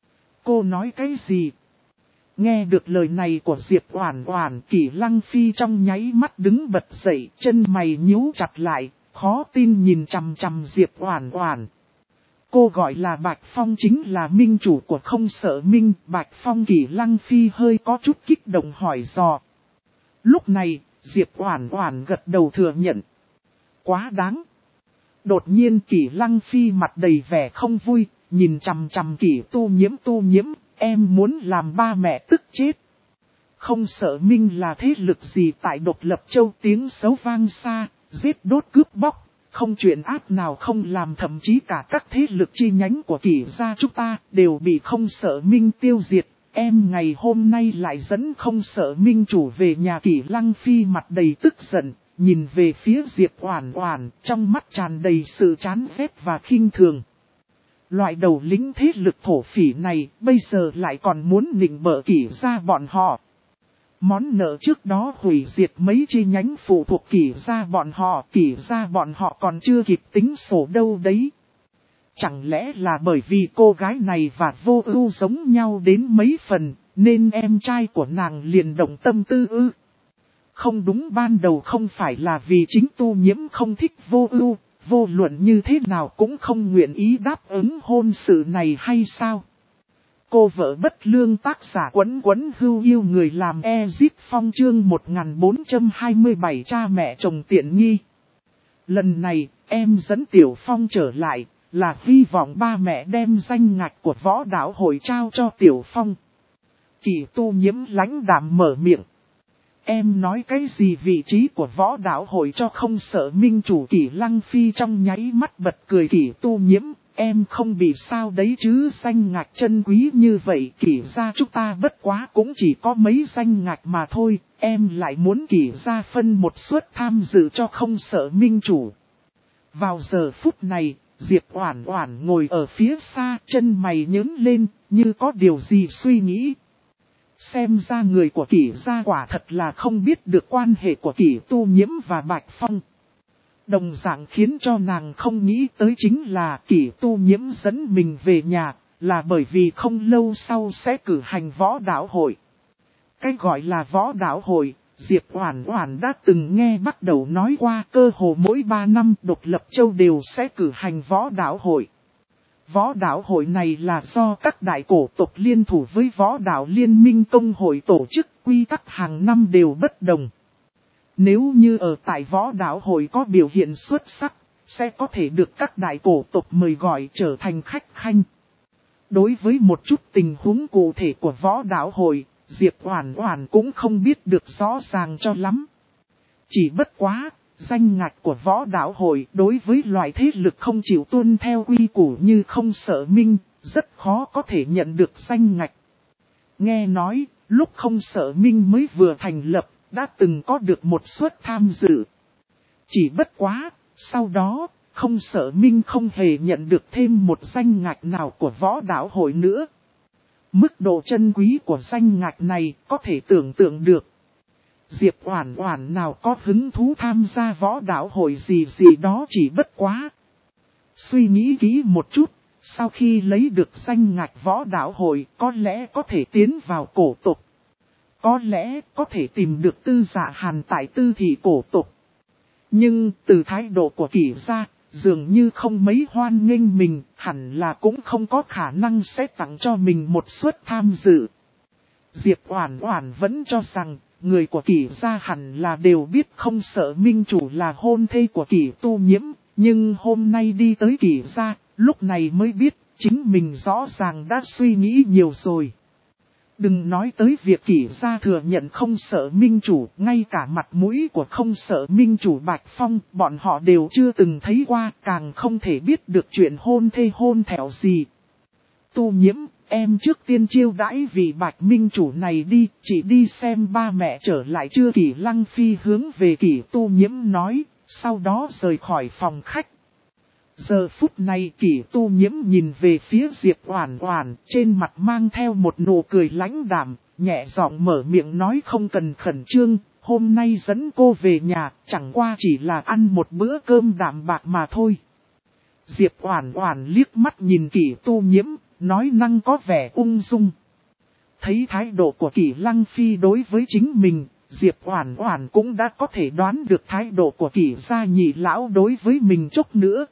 Cô nói cái gì? Nghe được lời này của Diệp Oản Oản, Kỷ Lăng Phi trong nháy mắt đứng bật dậy, chân mày nhíu chặt lại, khó tin nhìn chằm chằm Diệp Oản Oản. Cô gọi là Bạch Phong chính là minh chủ của Không Sợ Minh, Bạch Phong. Kỷ Lăng Phi hơi có chút kích động hỏi dò. Lúc này, Diệp Oản Oản gật đầu thừa nhận. Quá đáng. Đột nhiên Kỷ Lăng Phi mặt đầy vẻ không vui, nhìn chằm chằm Kỷ Tu Nhiễm, em muốn làm ba mẹ tức chết. Không sợ Minh là thế lực gì tại Độc Lập Châu, tiếng xấu vang xa, giết đốt cướp bóc, không chuyện ác nào không làm, thậm chí cả các thế lực chi nhánh của Kỷ gia chúng ta đều bị Không sợ Minh tiêu diệt. Em ngày hôm nay lại dẫn Không sợ Minh chủ về nhà. Kỷ Lăng Phi mặt đầy tức giận, nhìn về phía Diệp Oản Oản, trong mắt tràn đầy sự chán ghét và khinh thường. Loại đầu lĩnh thế lực thổ phỉ này bây giờ lại còn muốn nịnh bợ Kỷ gia bọn họ. Món nợ trước đó hủy diệt mấy chi nhánh phụ thuộc Kỷ gia bọn họ còn chưa kịp tính sổ đâu đấy. Chẳng lẽ là bởi vì cô gái này và Vô Ưu giống nhau đến mấy phần, nên em trai của nàng liền động tâm tư ư? Không đúng, ban đầu không phải là vì chính Tu Nhiễm không thích Vô Ưu, vô luận như thế nào cũng không nguyện ý đáp ứng hôn sự này hay sao? Cô vợ bất lương, tác giả Quấn Quấn Hưu yêu người làm Ezip Phong, chương 1427 cha mẹ chồng tiện nghi. Lần này, em dẫn Tiểu Phong trở lại, là hy vọng ba mẹ đem danh ngạch của võ đạo hội trao cho Tiểu Phong. Kỷ Tu Nhiễm lãnh đạm mở miệng. Em nói cái gì vị trí của võ đạo hội cho Không sợ Minh chủ? Kỷ Lăng Phi trong nháy mắt bật cười. Kỷ Tu Nhiễm, em không bị sao đấy chứ, danh ngạch chân quý như vậy Kỷ gia chúng ta bất quá cũng chỉ có mấy danh ngạch mà thôi, em lại muốn Kỷ gia phân một suất tham dự cho Không sợ Minh chủ. Vào giờ phút này, Diệp Oản Oản ngồi ở phía xa, chân mày nhướng lên, như có điều gì suy nghĩ. Xem ra người của Kỷ gia quả thật là không biết được quan hệ của Kỷ Tu Nhiễm và Bạch Phong. Đồng dạng khiến cho nàng không nghĩ tới chính là Kỷ Tu Nhiễm dẫn mình về nhà, là bởi vì không lâu sau sẽ cử hành võ đạo hội. Cái gọi là võ đạo hội, Diệp Oản Oản đã từng nghe bắt đầu nói qua, cơ hồ mỗi 3 năm Độc Lập Châu đều sẽ cử hành võ đạo hội. Võ đạo hội này là do các đại cổ tộc liên thủ với võ đạo liên minh công hội tổ chức, quy tắc hàng năm đều bất đồng. Nếu như ở tại võ đạo hội có biểu hiện xuất sắc, sẽ có thể được các đại cổ tộc mời gọi trở thành khách khanh. Đối với một chút tình huống cụ thể của võ đạo hội, Diệp Oản Oản cũng không biết được rõ ràng cho lắm. Chỉ bất quá, danh ngạch của võ đạo hội đối với loại thế lực không chịu tuân theo quy củ như Không sợ Minh, rất khó có thể nhận được danh ngạch. Nghe nói, lúc Không sợ Minh mới vừa thành lập, đã từng có được một suất tham dự. Chỉ bất quá, sau đó, Không sợ Minh không hề nhận được thêm một danh ngạch nào của võ đạo hội nữa. Mức độ chân quý của danh ngạch này có thể tưởng tượng được. Diệp Oản Oản nào có hứng thú tham gia võ đạo hội gì đó, chỉ bất quá. Suy nghĩ kỹ một chút, sau khi lấy được danh ngạch võ đạo hội có lẽ có thể tiến vào cổ tộc. Có lẽ có thể tìm được Tư Dạ Hàn tại Tư thị cổ tộc. Nhưng từ thái độ của Kỷ gia, dường như không mấy hoan nghênh mình, hẳn là cũng không có khả năng sẽ tặng cho mình một suất tham dự. Diệp Oản Oản vẫn cho rằng, người của Kỷ gia hẳn là đều biết Không sợ Minh chủ là hôn thê của Kỷ Tu Nhiễm, nhưng hôm nay đi tới Kỷ gia, lúc này mới biết, chính mình rõ ràng đã suy nghĩ nhiều rồi. Đừng nói tới việc Kỷ gia thừa nhận Không sợ Minh chủ, ngay cả mặt mũi của Không sợ Minh chủ Bạch Phong, bọn họ đều chưa từng thấy qua, càng không thể biết được chuyện hôn thê hôn thẻo gì. Tu Nhiễm, em trước tiên chiêu đãi vị Bạch Minh chủ này đi, chỉ đi xem ba mẹ trở lại chưa? Kỷ Lăng Phi hướng về Kỷ Tu Nhiễm nói, sau đó rời khỏi phòng khách. Giờ phút này Kỷ Tu Nhiễm nhìn về phía Diệp Oản Oản, trên mặt mang theo một nụ cười lãnh đạm, nhẹ giọng mở miệng nói không cần khẩn trương, hôm nay dẫn cô về nhà, chẳng qua chỉ là ăn một bữa cơm đạm bạc mà thôi. Diệp Oản Oản liếc mắt nhìn Kỷ Tu Nhiễm, nói năng có vẻ ung dung. Thấy thái độ của Kỷ Lăng Phi đối với chính mình, Diệp Oản Oản cũng đã có thể đoán được thái độ của Kỷ gia nhị lão đối với mình chút nữa.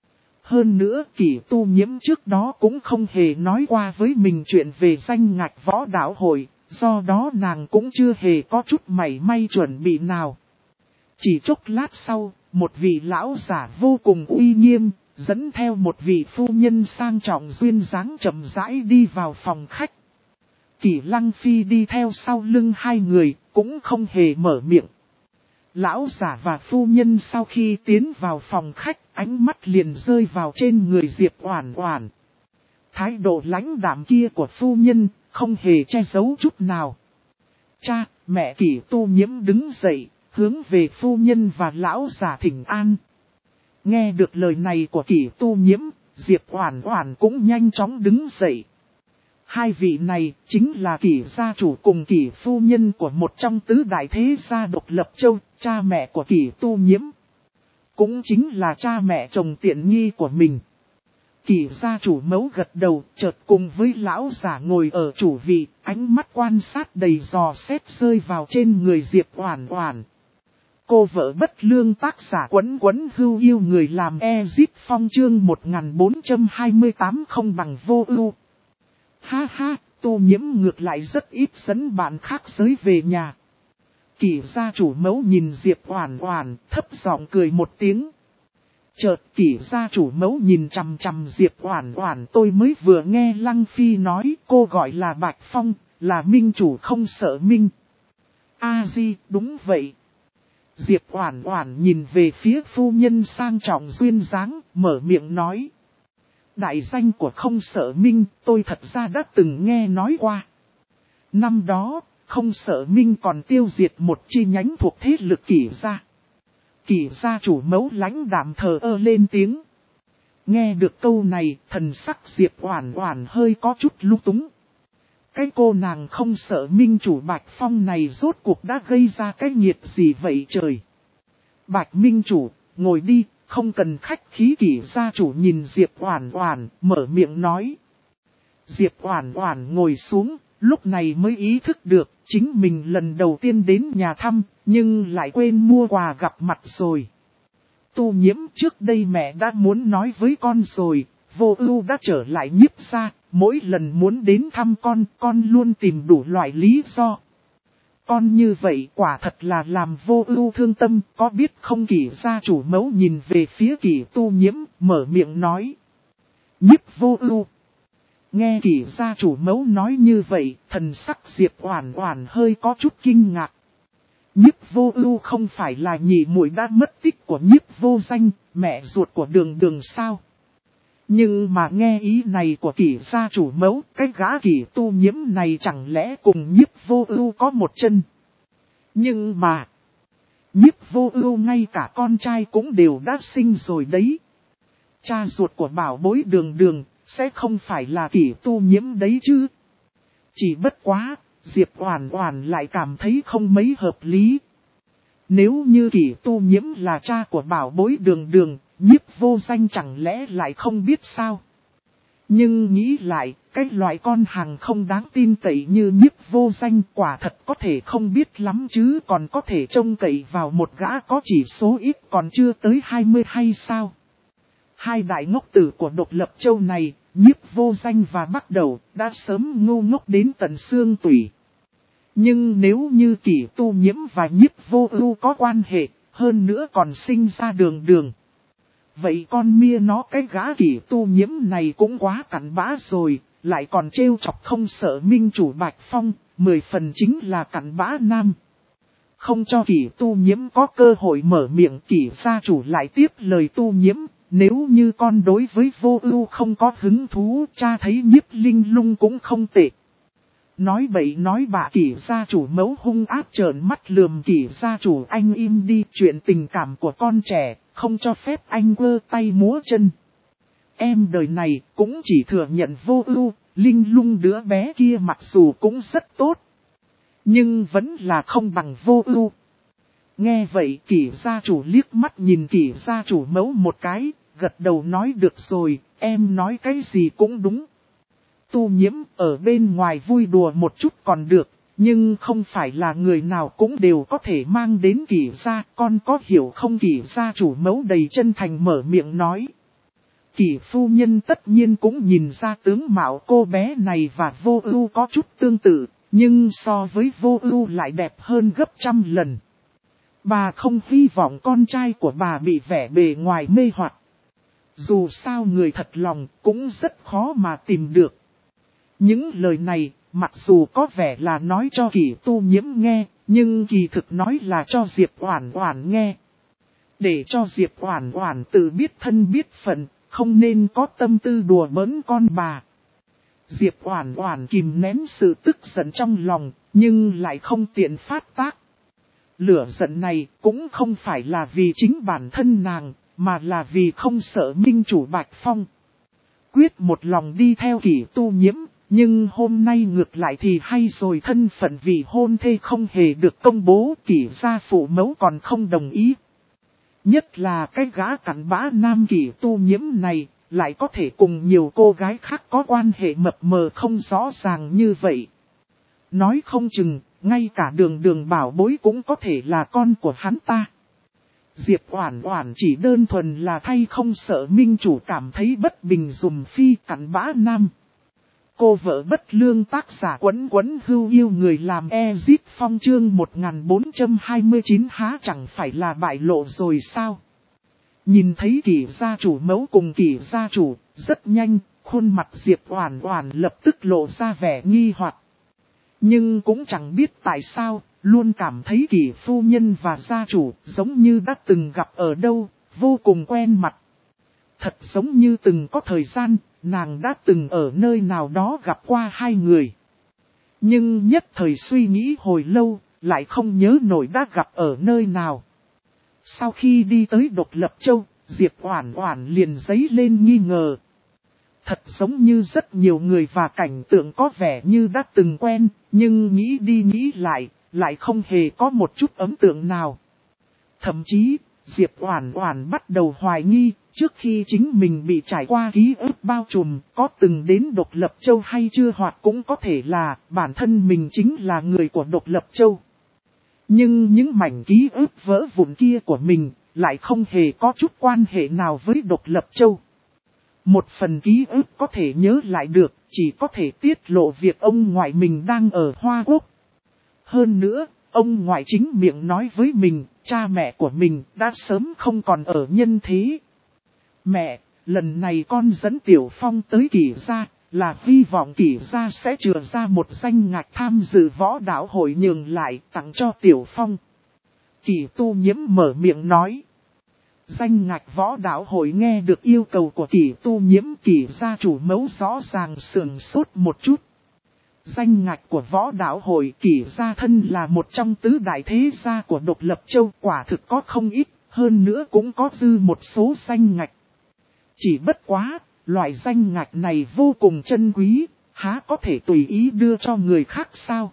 Hơn nữa Kỷ Tu Nhiễm trước đó cũng không hề nói qua với mình chuyện về danh ngạch võ đạo hội, do đó nàng cũng chưa hề có chút mảy may chuẩn bị nào. Chỉ chốc lát sau, một vị lão giả vô cùng uy nghiêm, dẫn theo một vị phu nhân sang trọng duyên dáng chậm rãi đi vào phòng khách. Kỷ Lăng Phi đi theo sau lưng hai người, cũng không hề mở miệng. Lão giả và phu nhân sau khi tiến vào phòng khách, ánh mắt liền rơi vào trên người Diệp Oản Oản. Thái độ lãnh đạm kia của phu nhân, không hề che giấu chút nào. Cha, mẹ Kỷ Tu Nhiễm đứng dậy, hướng về phu nhân và lão giả thỉnh an. Nghe được lời này của Kỷ Tu Nhiễm, Diệp Oản Oản cũng nhanh chóng đứng dậy. Hai vị này chính là Kỷ gia chủ cùng Kỷ phu nhân của một trong tứ đại thế gia độc lập châu, cha mẹ của Kỷ Tu Nhiễm. Cũng chính là cha mẹ chồng tiện nghi của mình. Kỷ gia chủ mấu gật đầu, chợt cùng với lão giả ngồi ở chủ vị, ánh mắt quan sát đầy dò xét rơi vào trên người Diệp Oản Oản. Cô vợ bất lương tác giả Quấn Quấn Hưu yêu người làm Ezip Phong chương 1428 không bằng vô ưu. Ha ha, Tu Nhiễm ngược lại rất ít dẫn bạn khác giới về nhà. Kỷ gia chủ mấu nhìn Diệp Oản Oản, thấp giọng cười một tiếng. Chợt Kỷ gia chủ mấu nhìn chằm chằm Diệp Oản Oản, tôi mới vừa nghe Lăng Phi nói cô gọi là Bạch Phong, là minh chủ không sợ minh. A-di, đúng vậy. Diệp Oản Oản nhìn về phía phu nhân sang trọng duyên dáng, mở miệng nói. Đại danh của không sợ minh, tôi thật ra đã từng nghe nói qua. Năm đó, không sợ minh còn tiêu diệt một chi nhánh thuộc thế lực Kỷ gia. Kỷ gia chủ mấu lãnh đạm thờ ơ lên tiếng. Nghe được câu này, thần sắc Diệp Oản Oản hơi có chút lung túng. Cái cô nàng không sợ minh chủ Bạch Phong này rốt cuộc đã gây ra cái nhiệt gì vậy trời. Bạch minh chủ, ngồi đi, không cần khách khí. Kỷ gia chủ nhìn Diệp Oản Oản, mở miệng nói. Diệp Oản Oản ngồi xuống, lúc này mới ý thức được, chính mình lần đầu tiên đến nhà thăm, nhưng lại quên mua quà gặp mặt rồi. Tu Nhiễm, trước đây mẹ đã muốn nói với con rồi, Vô Ưu đã trở lại Nhiếp gia, mỗi lần muốn đến thăm con luôn tìm đủ loại lý do. Con như vậy quả thật là làm Vô Ưu thương tâm, có biết không? Kỷ gia chủ mấu nhìn về phía Kỷ Tu Nhiễm, mở miệng nói. Nhiếp Vô Ưu. Nghe Kỷ gia chủ mấu nói như vậy, thần sắc Diệp Oản Oản hơi có chút kinh ngạc. Nhiếp Vô Ưu không phải là nhị muội đã mất tích của Nhiếp Vô Danh, mẹ ruột của Đường Đường sao? Nhưng mà nghe ý này của Kỷ gia chủ mấu, cái gã Kỷ Tu Nhiễm này chẳng lẽ cùng Nhiếp Vô Ưu có một chân? Nhưng mà, Nhiếp Vô Ưu ngay cả con trai cũng đều đã sinh rồi đấy. Cha ruột của bảo bối Đường Đường, sẽ không phải là Kỷ Tu Nhiễm đấy chứ? Chỉ bất quá, Diệp Oản Oản lại cảm thấy không mấy hợp lý. Nếu như Kỷ Tu Nhiễm là cha của bảo bối Đường Đường, Nhiếp Vô Danh chẳng lẽ lại không biết sao? Nhưng nghĩ lại, cái loại con hàng không đáng tin cậy như Nhiếp Vô Danh quả thật có thể không biết lắm chứ còn có thể trông cậy vào một gã có chỉ số ít còn chưa tới 20 hay sao? Hai đại ngốc tử của độc lập châu này, Nhiếp Vô Danh và Bắc Đầu, đã sớm ngu ngốc đến tận xương tủy. Nhưng nếu như Kỷ Tu Nhiễm và Nhiếp Vô Ưu có quan hệ, hơn nữa còn sinh ra Đường Đường. Vậy con mia nó cái gã Kỷ Tu Nhiễm này cũng quá cặn bã rồi, lại còn trêu chọc không sợ minh chủ Bạch Phong, 10 phần chính là cặn bã nam. Không cho Kỷ Tu Nhiễm có cơ hội mở miệng, Kỷ gia chủ lại tiếp lời Tu Nhiễm. Nếu như con đối với Vô Ưu không có hứng thú, cha thấy Nhiếp Linh Lung cũng không tệ. Nói bậy nói bạ. Kỷ gia chủ mấu hung ác trợn mắt lườm Kỷ gia chủ, anh im đi, chuyện tình cảm của con trẻ, không cho phép anh quơ tay múa chân. Em đời này cũng chỉ thừa nhận Vô Ưu, Linh Lung đứa bé kia mặc dù cũng rất tốt, nhưng vẫn là không bằng Vô Ưu. Nghe vậy Kỷ gia chủ liếc mắt nhìn Kỷ gia chủ mấu một cái, gật đầu nói được rồi, em nói cái gì cũng đúng. Tu Nhiễm ở bên ngoài vui đùa một chút còn được, nhưng không phải là người nào cũng đều có thể mang đến Kỷ gia, con có hiểu không? Kỷ gia chủ mấu đầy chân thành mở miệng nói. Kỷ phu nhân tất nhiên cũng nhìn ra tướng mạo cô bé này và Vô Ưu có chút tương tự, nhưng so với Vô Ưu lại đẹp hơn gấp trăm lần. Bà không hy vọng con trai của bà bị vẻ bề ngoài mê hoặc. Dù sao người thật lòng cũng rất khó mà tìm được. Những lời này, mặc dù có vẻ là nói cho Kỷ Tu Nhiễm nghe, nhưng kỳ thực nói là cho Diệp Oản Oản nghe. Để cho Diệp Oản Oản tự biết thân biết phận, không nên có tâm tư đùa bỡn con bà. Diệp Oản Oản kìm nén sự tức giận trong lòng, nhưng lại không tiện phát tác. Lửa giận này cũng không phải là vì chính bản thân nàng, mà là vì không sợ minh chủ Bạch Phong. Quyết một lòng đi theo Kỷ Tu Nhiễm, nhưng hôm nay ngược lại thì hay rồi, thân phận vị hôn thê không hề được công bố, Kỷ gia phụ mẫu còn không đồng ý. Nhất là cái gã cặn bã nam Kỷ Tu Nhiễm này, lại có thể cùng nhiều cô gái khác có quan hệ mập mờ không rõ ràng như vậy. Nói không chừng, ngay cả Đường bảo bối cũng có thể là con của hắn ta. Diệp Oản Oản chỉ đơn thuần là thay không sợ minh chủ cảm thấy bất bình dùm phi cặn bã nam. Cô vợ bất lương tác giả Quấn Quấn Hưu yêu người làm Ezip Phong chương 1429 há chẳng phải là bại lộ rồi sao? Nhìn thấy Kỷ gia chủ mẫu cùng Kỷ gia chủ, rất nhanh, khuôn mặt Diệp Oản Oản lập tức lộ ra vẻ nghi hoặc. Nhưng cũng chẳng biết tại sao, luôn cảm thấy Kỷ phu nhân và gia chủ giống như đã từng gặp ở đâu, vô cùng quen mặt. Thật giống như từng có thời gian, nàng đã từng ở nơi nào đó gặp qua hai người. Nhưng nhất thời suy nghĩ hồi lâu, lại không nhớ nổi đã gặp ở nơi nào. Sau khi đi tới Độc Lập Châu, Diệp Oản Oản liền dấy lên nghi ngờ. Thật giống như rất nhiều người và cảnh tượng có vẻ như đã từng quen, nhưng nghĩ đi nghĩ lại không hề có một chút ấn tượng nào. Thậm chí, Diệp Oản Oản bắt đầu hoài nghi, trước khi chính mình bị trải qua ký ức bao trùm, có từng đến Độc Lập Châu hay chưa, hoặc cũng có thể là bản thân mình chính là người của Độc Lập Châu. Nhưng những mảnh ký ức vỡ vụn kia của mình, lại không hề có chút quan hệ nào với Độc Lập Châu. Một phần ký ức có thể nhớ lại được, chỉ có thể tiết lộ việc ông ngoại mình đang ở Hoa Quốc. Hơn nữa, ông ngoại chính miệng nói với mình, cha mẹ của mình đã sớm không còn ở nhân thế. Mẹ, lần này con dẫn Tiểu Phong tới Kỷ gia, là hy vọng Kỷ gia sẽ chừa ra một danh ngạch tham dự võ đạo hội nhường lại tặng cho Tiểu Phong. Kỷ Tu Nhiễm mở miệng nói. Danh ngạch võ đạo hội nghe được yêu cầu của Kỷ Tu Nhiễm, Kỷ gia chủ mẫu rõ ràng sườn sốt một chút. Danh ngạch của võ đạo hội, Kỷ gia thân là một trong tứ đại thế gia của Độc Lập Châu, quả thực có không ít, hơn nữa cũng có dư một số danh ngạch. Chỉ bất quá, loại danh ngạch này vô cùng chân quý, há có thể tùy ý đưa cho người khác sao?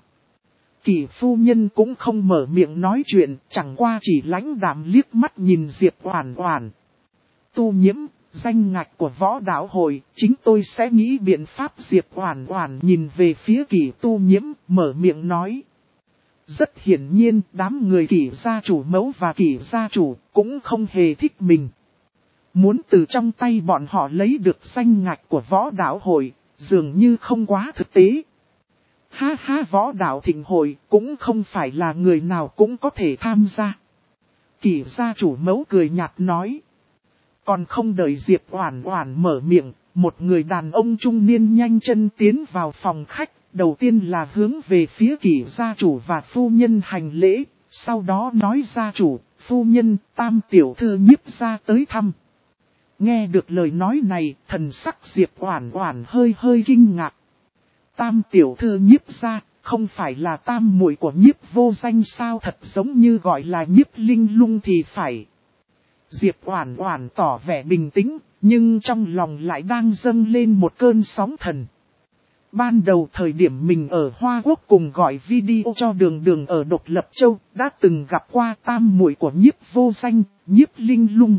Kỷ phu nhân cũng không mở miệng nói chuyện, chẳng qua chỉ lãnh đạm liếc mắt nhìn Diệp Oản Oản. Tu Nhiễm, danh ngạch của võ đạo hội, chính tôi sẽ nghĩ biện pháp. Diệp Oản Oản nhìn về phía Kỷ Tu Nhiễm, mở miệng nói. Rất hiển nhiên, đám người Kỷ gia chủ mẫu và Kỷ gia chủ cũng không hề thích mình. Muốn từ trong tay bọn họ lấy được danh ngạch của võ đạo hội, dường như không quá thực tế. Ha ha, võ đạo thịnh hội cũng không phải là người nào cũng có thể tham gia. Kỷ gia chủ mẫu cười nhạt nói. Còn không đợi Diệp Oản Oản mở miệng, một người đàn ông trung niên nhanh chân tiến vào phòng khách, đầu tiên là hướng về phía Kỷ gia chủ và phu nhân hành lễ, sau đó nói gia chủ, phu nhân, Tam tiểu thư Nhiếp gia tới thăm. Nghe được lời nói này, thần sắc Diệp Oản Oản hơi kinh ngạc. Tam tiểu thư Nhiếp gia, không phải là tam muội của Nhiếp vô danh sao, thật giống như gọi là Nhiếp Linh Lung thì phải. Diệp Oản Oản tỏ vẻ bình tĩnh, nhưng trong lòng lại đang dâng lên một cơn sóng thần. Ban đầu thời điểm mình ở Hoa Quốc cùng gọi video cho Đường ở Độc Lập Châu, đã từng gặp qua tam muội của Nhiếp vô danh, Nhiếp Linh Lung.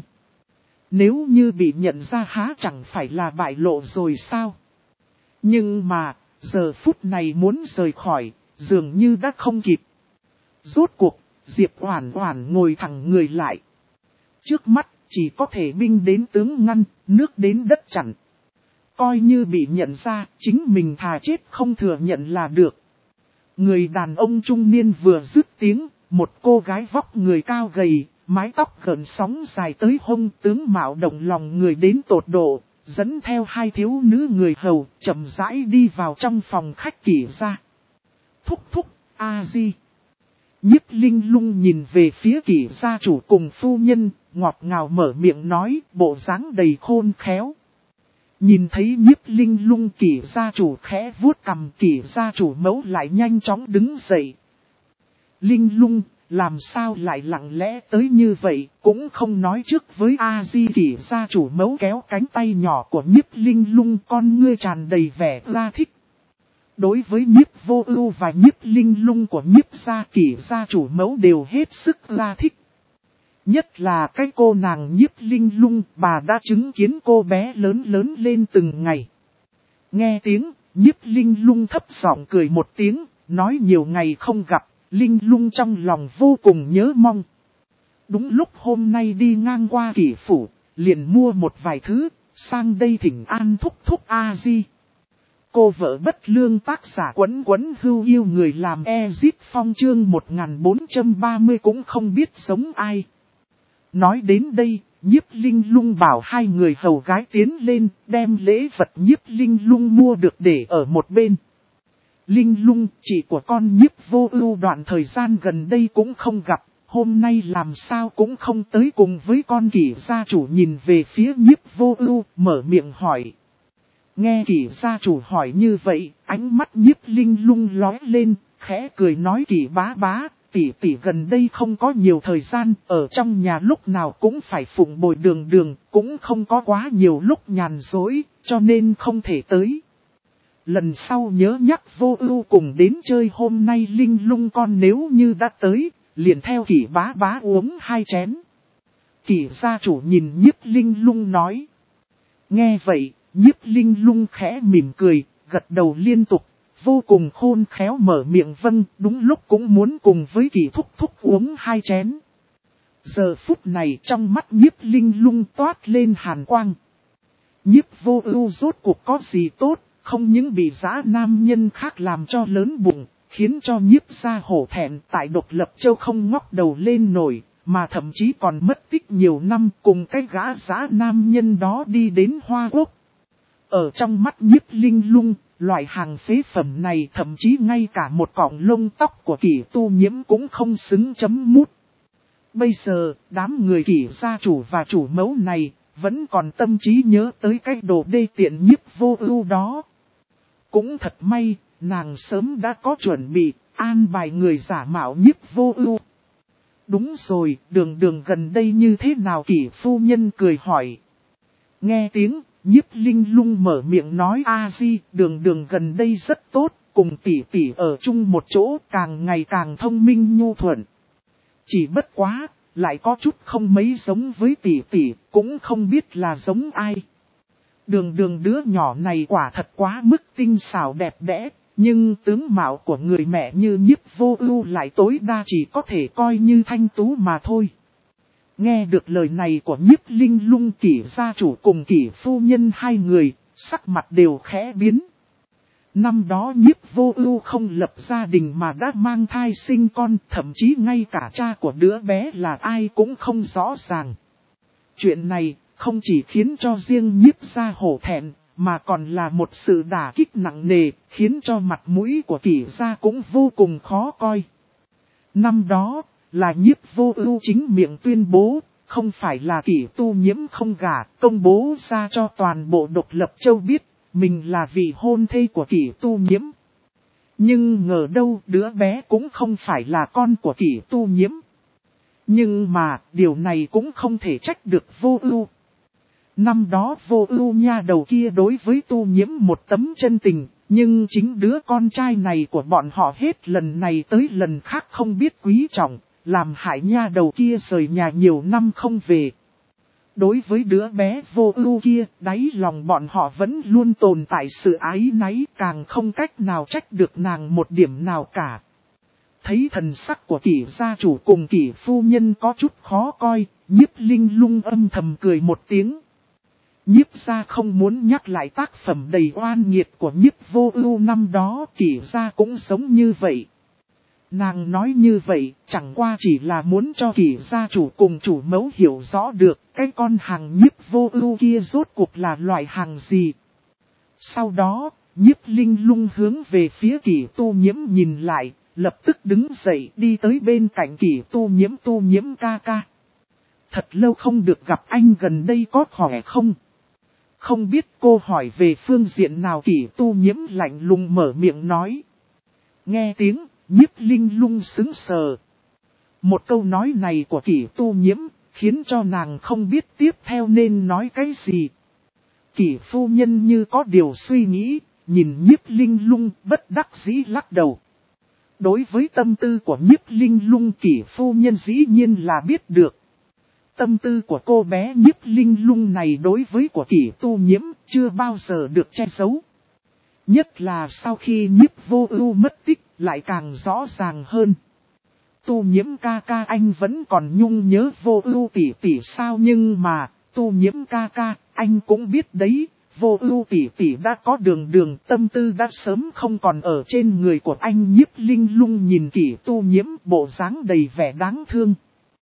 Nếu như bị nhận ra há chẳng phải là bại lộ rồi sao? Nhưng mà, giờ phút này muốn rời khỏi, dường như đã không kịp. Rốt cuộc, Diệp Oản Oản ngồi thẳng người lại. Trước mắt, chỉ có thể binh đến tướng ngăn, nước đến đất chặn. Coi như bị nhận ra, chính mình thà chết không thừa nhận là được. Người đàn ông trung niên vừa dứt tiếng, một cô gái vóc người cao gầy, mái tóc gợn sóng dài tới hông, tướng mạo động lòng người đến tột độ, dẫn theo hai thiếu nữ người hầu, chậm rãi đi vào trong phòng khách Kỷ gia. Thúc thúc, A-di. Nhiếp Linh Lung nhìn về phía Kỷ gia chủ cùng phu nhân, ngọt ngào mở miệng nói, bộ dáng đầy khôn khéo. Nhìn thấy Nhiếp Linh Lung, Kỷ gia chủ khẽ vuốt cằm, Kỷ gia chủ mẫu lại nhanh chóng đứng dậy. Linh Lung, làm sao lại lặng lẽ tới như vậy, cũng không nói trước với A-di. Kỷ gia chủ mẫu kéo cánh tay nhỏ của Nhiếp Linh Lung, con ngươi tràn đầy vẻ ra thích. Đối với Nhiếp Vô Ưu và Nhiếp Linh Lung của Nhiếp gia, Kỷ gia chủ mẫu đều hết sức ra thích. Nhất là cái cô nàng Nhiếp Linh Lung, bà đã chứng kiến cô bé lớn lên từng ngày. Nghe tiếng, Nhiếp Linh Lung thấp giọng cười một tiếng, nói nhiều ngày không gặp, Linh Lung trong lòng vô cùng nhớ mong. Đúng lúc hôm nay đi ngang qua Kỷ phủ, liền mua một vài thứ, sang đây thỉnh an thúc thúc A-di. Cô vợ bất lương tác giả Quấn Quấn Hưu Yêu người làm Ezit Phong chương 1430 cũng không biết giống ai. Nói đến đây, Nhiếp Linh Lung bảo hai người hầu gái tiến lên, đem lễ vật Nhiếp Linh Lung mua được để ở một bên. Linh Lung, chị của con Nhiếp Vô Ưu đoạn thời gian gần đây cũng không gặp, hôm nay làm sao cũng không tới cùng với con. Kỷ gia chủ nhìn về phía Nhiếp Vô Ưu, mở miệng hỏi. Nghe Kỷ gia chủ hỏi như vậy, ánh mắt Nhiếp Linh Lung lóe lên, khẽ cười nói, Kỷ bá bá, tỷ gần đây không có nhiều thời gian, ở trong nhà lúc nào cũng phải phụng bồi Đường, cũng không có quá nhiều lúc nhàn rỗi, cho nên không thể tới. Lần sau nhớ nhắc Vô Ưu cùng đến chơi, hôm nay Linh Lung con nếu như đã tới, liền theo Kỷ bá bá uống 2 chén. Kỷ gia chủ nhìn Nhiếp Linh Lung nói. Nghe vậy, Nhiếp Linh Lung khẽ mỉm cười, gật đầu liên tục, vô cùng khôn khéo mở miệng vâng, đúng lúc cũng muốn cùng với Kỷ thúc thúc uống 2 chén. Giờ phút này trong mắt Nhiếp Linh Lung toát lên hàn quang. Nhiếp Vô Ưu rốt cuộc có gì tốt, không những bị dã nam nhân khác làm cho lớn bụng, khiến cho Nhiếp gia hổ thẹn tại Độc Lập Châu không ngóc đầu lên nổi, mà thậm chí còn mất tích nhiều năm cùng cái gã dã nam nhân đó đi đến Hoa Quốc. Ở trong mắt Nhiếp Linh Lung, loại hàng phế phẩm này thậm chí ngay cả một cọng lông tóc của Kỷ Tu Nhiễm cũng không xứng chấm mút. Bây giờ, đám người Kỷ gia chủ và chủ mẫu này vẫn còn tâm trí nhớ tới cái đồ đê tiện Nhiếp Vô Ưu đó. Cũng thật may, nàng sớm đã có chuẩn bị, an bài người giả mạo Nhiếp Vô Ưu. Đúng rồi, Đường gần đây như thế nào? Kỷ phu nhân cười hỏi. Nghe tiếng, Nhiếp Linh Lung mở miệng nói, A-di, Đường gần đây rất tốt, cùng tỷ ở chung một chỗ, càng ngày càng thông minh nhu thuận. Chỉ bất quá, lại có chút không mấy giống với tỷ, cũng không biết là giống ai. Đường đứa nhỏ này quả thật quá mức tinh xảo đẹp đẽ, nhưng tướng mạo của người mẹ như Nhiếp Vô Ưu lại tối đa chỉ có thể coi như thanh tú mà thôi. Nghe được lời này của Nhiếp Linh Lung, Kỷ gia chủ cùng Kỷ phu nhân hai người, sắc mặt đều khẽ biến. Năm đó Nhiếp Vô Ưu không lập gia đình mà đã mang thai sinh con, thậm chí ngay cả cha của đứa bé là ai cũng không rõ ràng. Chuyện này không chỉ khiến cho riêng Nhiếp gia hổ thẹn, mà còn là một sự đả kích nặng nề, khiến cho mặt mũi của Kỷ gia cũng vô cùng khó coi. Năm đó, là Nhiếp Vô Ưu chính miệng tuyên bố, không phải là Kỷ Tu Nhiễm không gả, công bố ra cho toàn bộ Độc Lập Châu biết, mình là vị hôn thê của Kỷ Tu Nhiễm. Nhưng ngờ đâu đứa bé cũng không phải là con của Kỷ Tu Nhiễm. Nhưng mà, điều này cũng không thể trách được Vô Ưu. Năm đó Vô Ưu nha đầu kia đối với Tu Nhiễm một tấm chân tình, nhưng chính đứa con trai này của bọn họ hết lần này tới lần khác không biết quý trọng, làm hại nha đầu kia rời nhà nhiều năm không về. Đối với đứa bé Vô Ưu kia, đáy lòng bọn họ vẫn luôn tồn tại sự áy náy, càng không cách nào trách được nàng một điểm nào cả. Thấy thần sắc của Kỷ gia chủ cùng Kỷ phu nhân có chút khó coi, Nhiếp Linh Lung âm thầm cười một tiếng. Nhiếp gia không muốn nhắc lại tác phẩm đầy oan nghiệt của Nhiếp Vô Ưu năm đó, Kỷ gia cũng giống như vậy. Nàng nói như vậy, chẳng qua chỉ là muốn cho Kỷ gia chủ cùng chủ mẫu hiểu rõ được cái con hàng Nhiếp Vô Ưu kia rốt cuộc là loại hàng gì. Sau đó, Nhiếp Linh Lung hướng về phía Kỷ Tu Nhiễm nhìn lại, lập tức đứng dậy đi tới bên cạnh Kỷ Tu Nhiễm ca ca. Thật lâu không được gặp anh, gần đây có khỏe không? Không biết cô hỏi về phương diện nào, Kỷ Tu Nhiễm lạnh lùng mở miệng nói. Nghe tiếng, Nhiếp Linh Lung sững sờ. Một câu nói này của Kỷ Tu Nhiễm, khiến cho nàng không biết tiếp theo nên nói cái gì. Kỷ phu nhân như có điều suy nghĩ, nhìn Nhiếp Linh Lung bất đắc dĩ lắc đầu. Đối với tâm tư của Nhiếp Linh Lung, Kỷ phu nhân dĩ nhiên là biết được. Tâm tư của cô bé Nhiếp Linh Lung này đối với của Kỷ Tu Nhiễm chưa bao giờ được che giấu. Nhất là sau khi Nhiếp Vô Ưu mất tích lại càng rõ ràng hơn. Tu Nhiễm ca ca, anh vẫn còn nhung nhớ Vô Ưu tỷ tỷ sao? Nhưng mà, Tu Nhiễm ca ca, anh cũng biết đấy, Vô Ưu tỷ tỷ đã có đường, tâm tư đã sớm không còn ở trên người của anh. Nhiếp Linh Lung nhìn Kỷ Tu Nhiễm bộ dáng đầy vẻ đáng thương.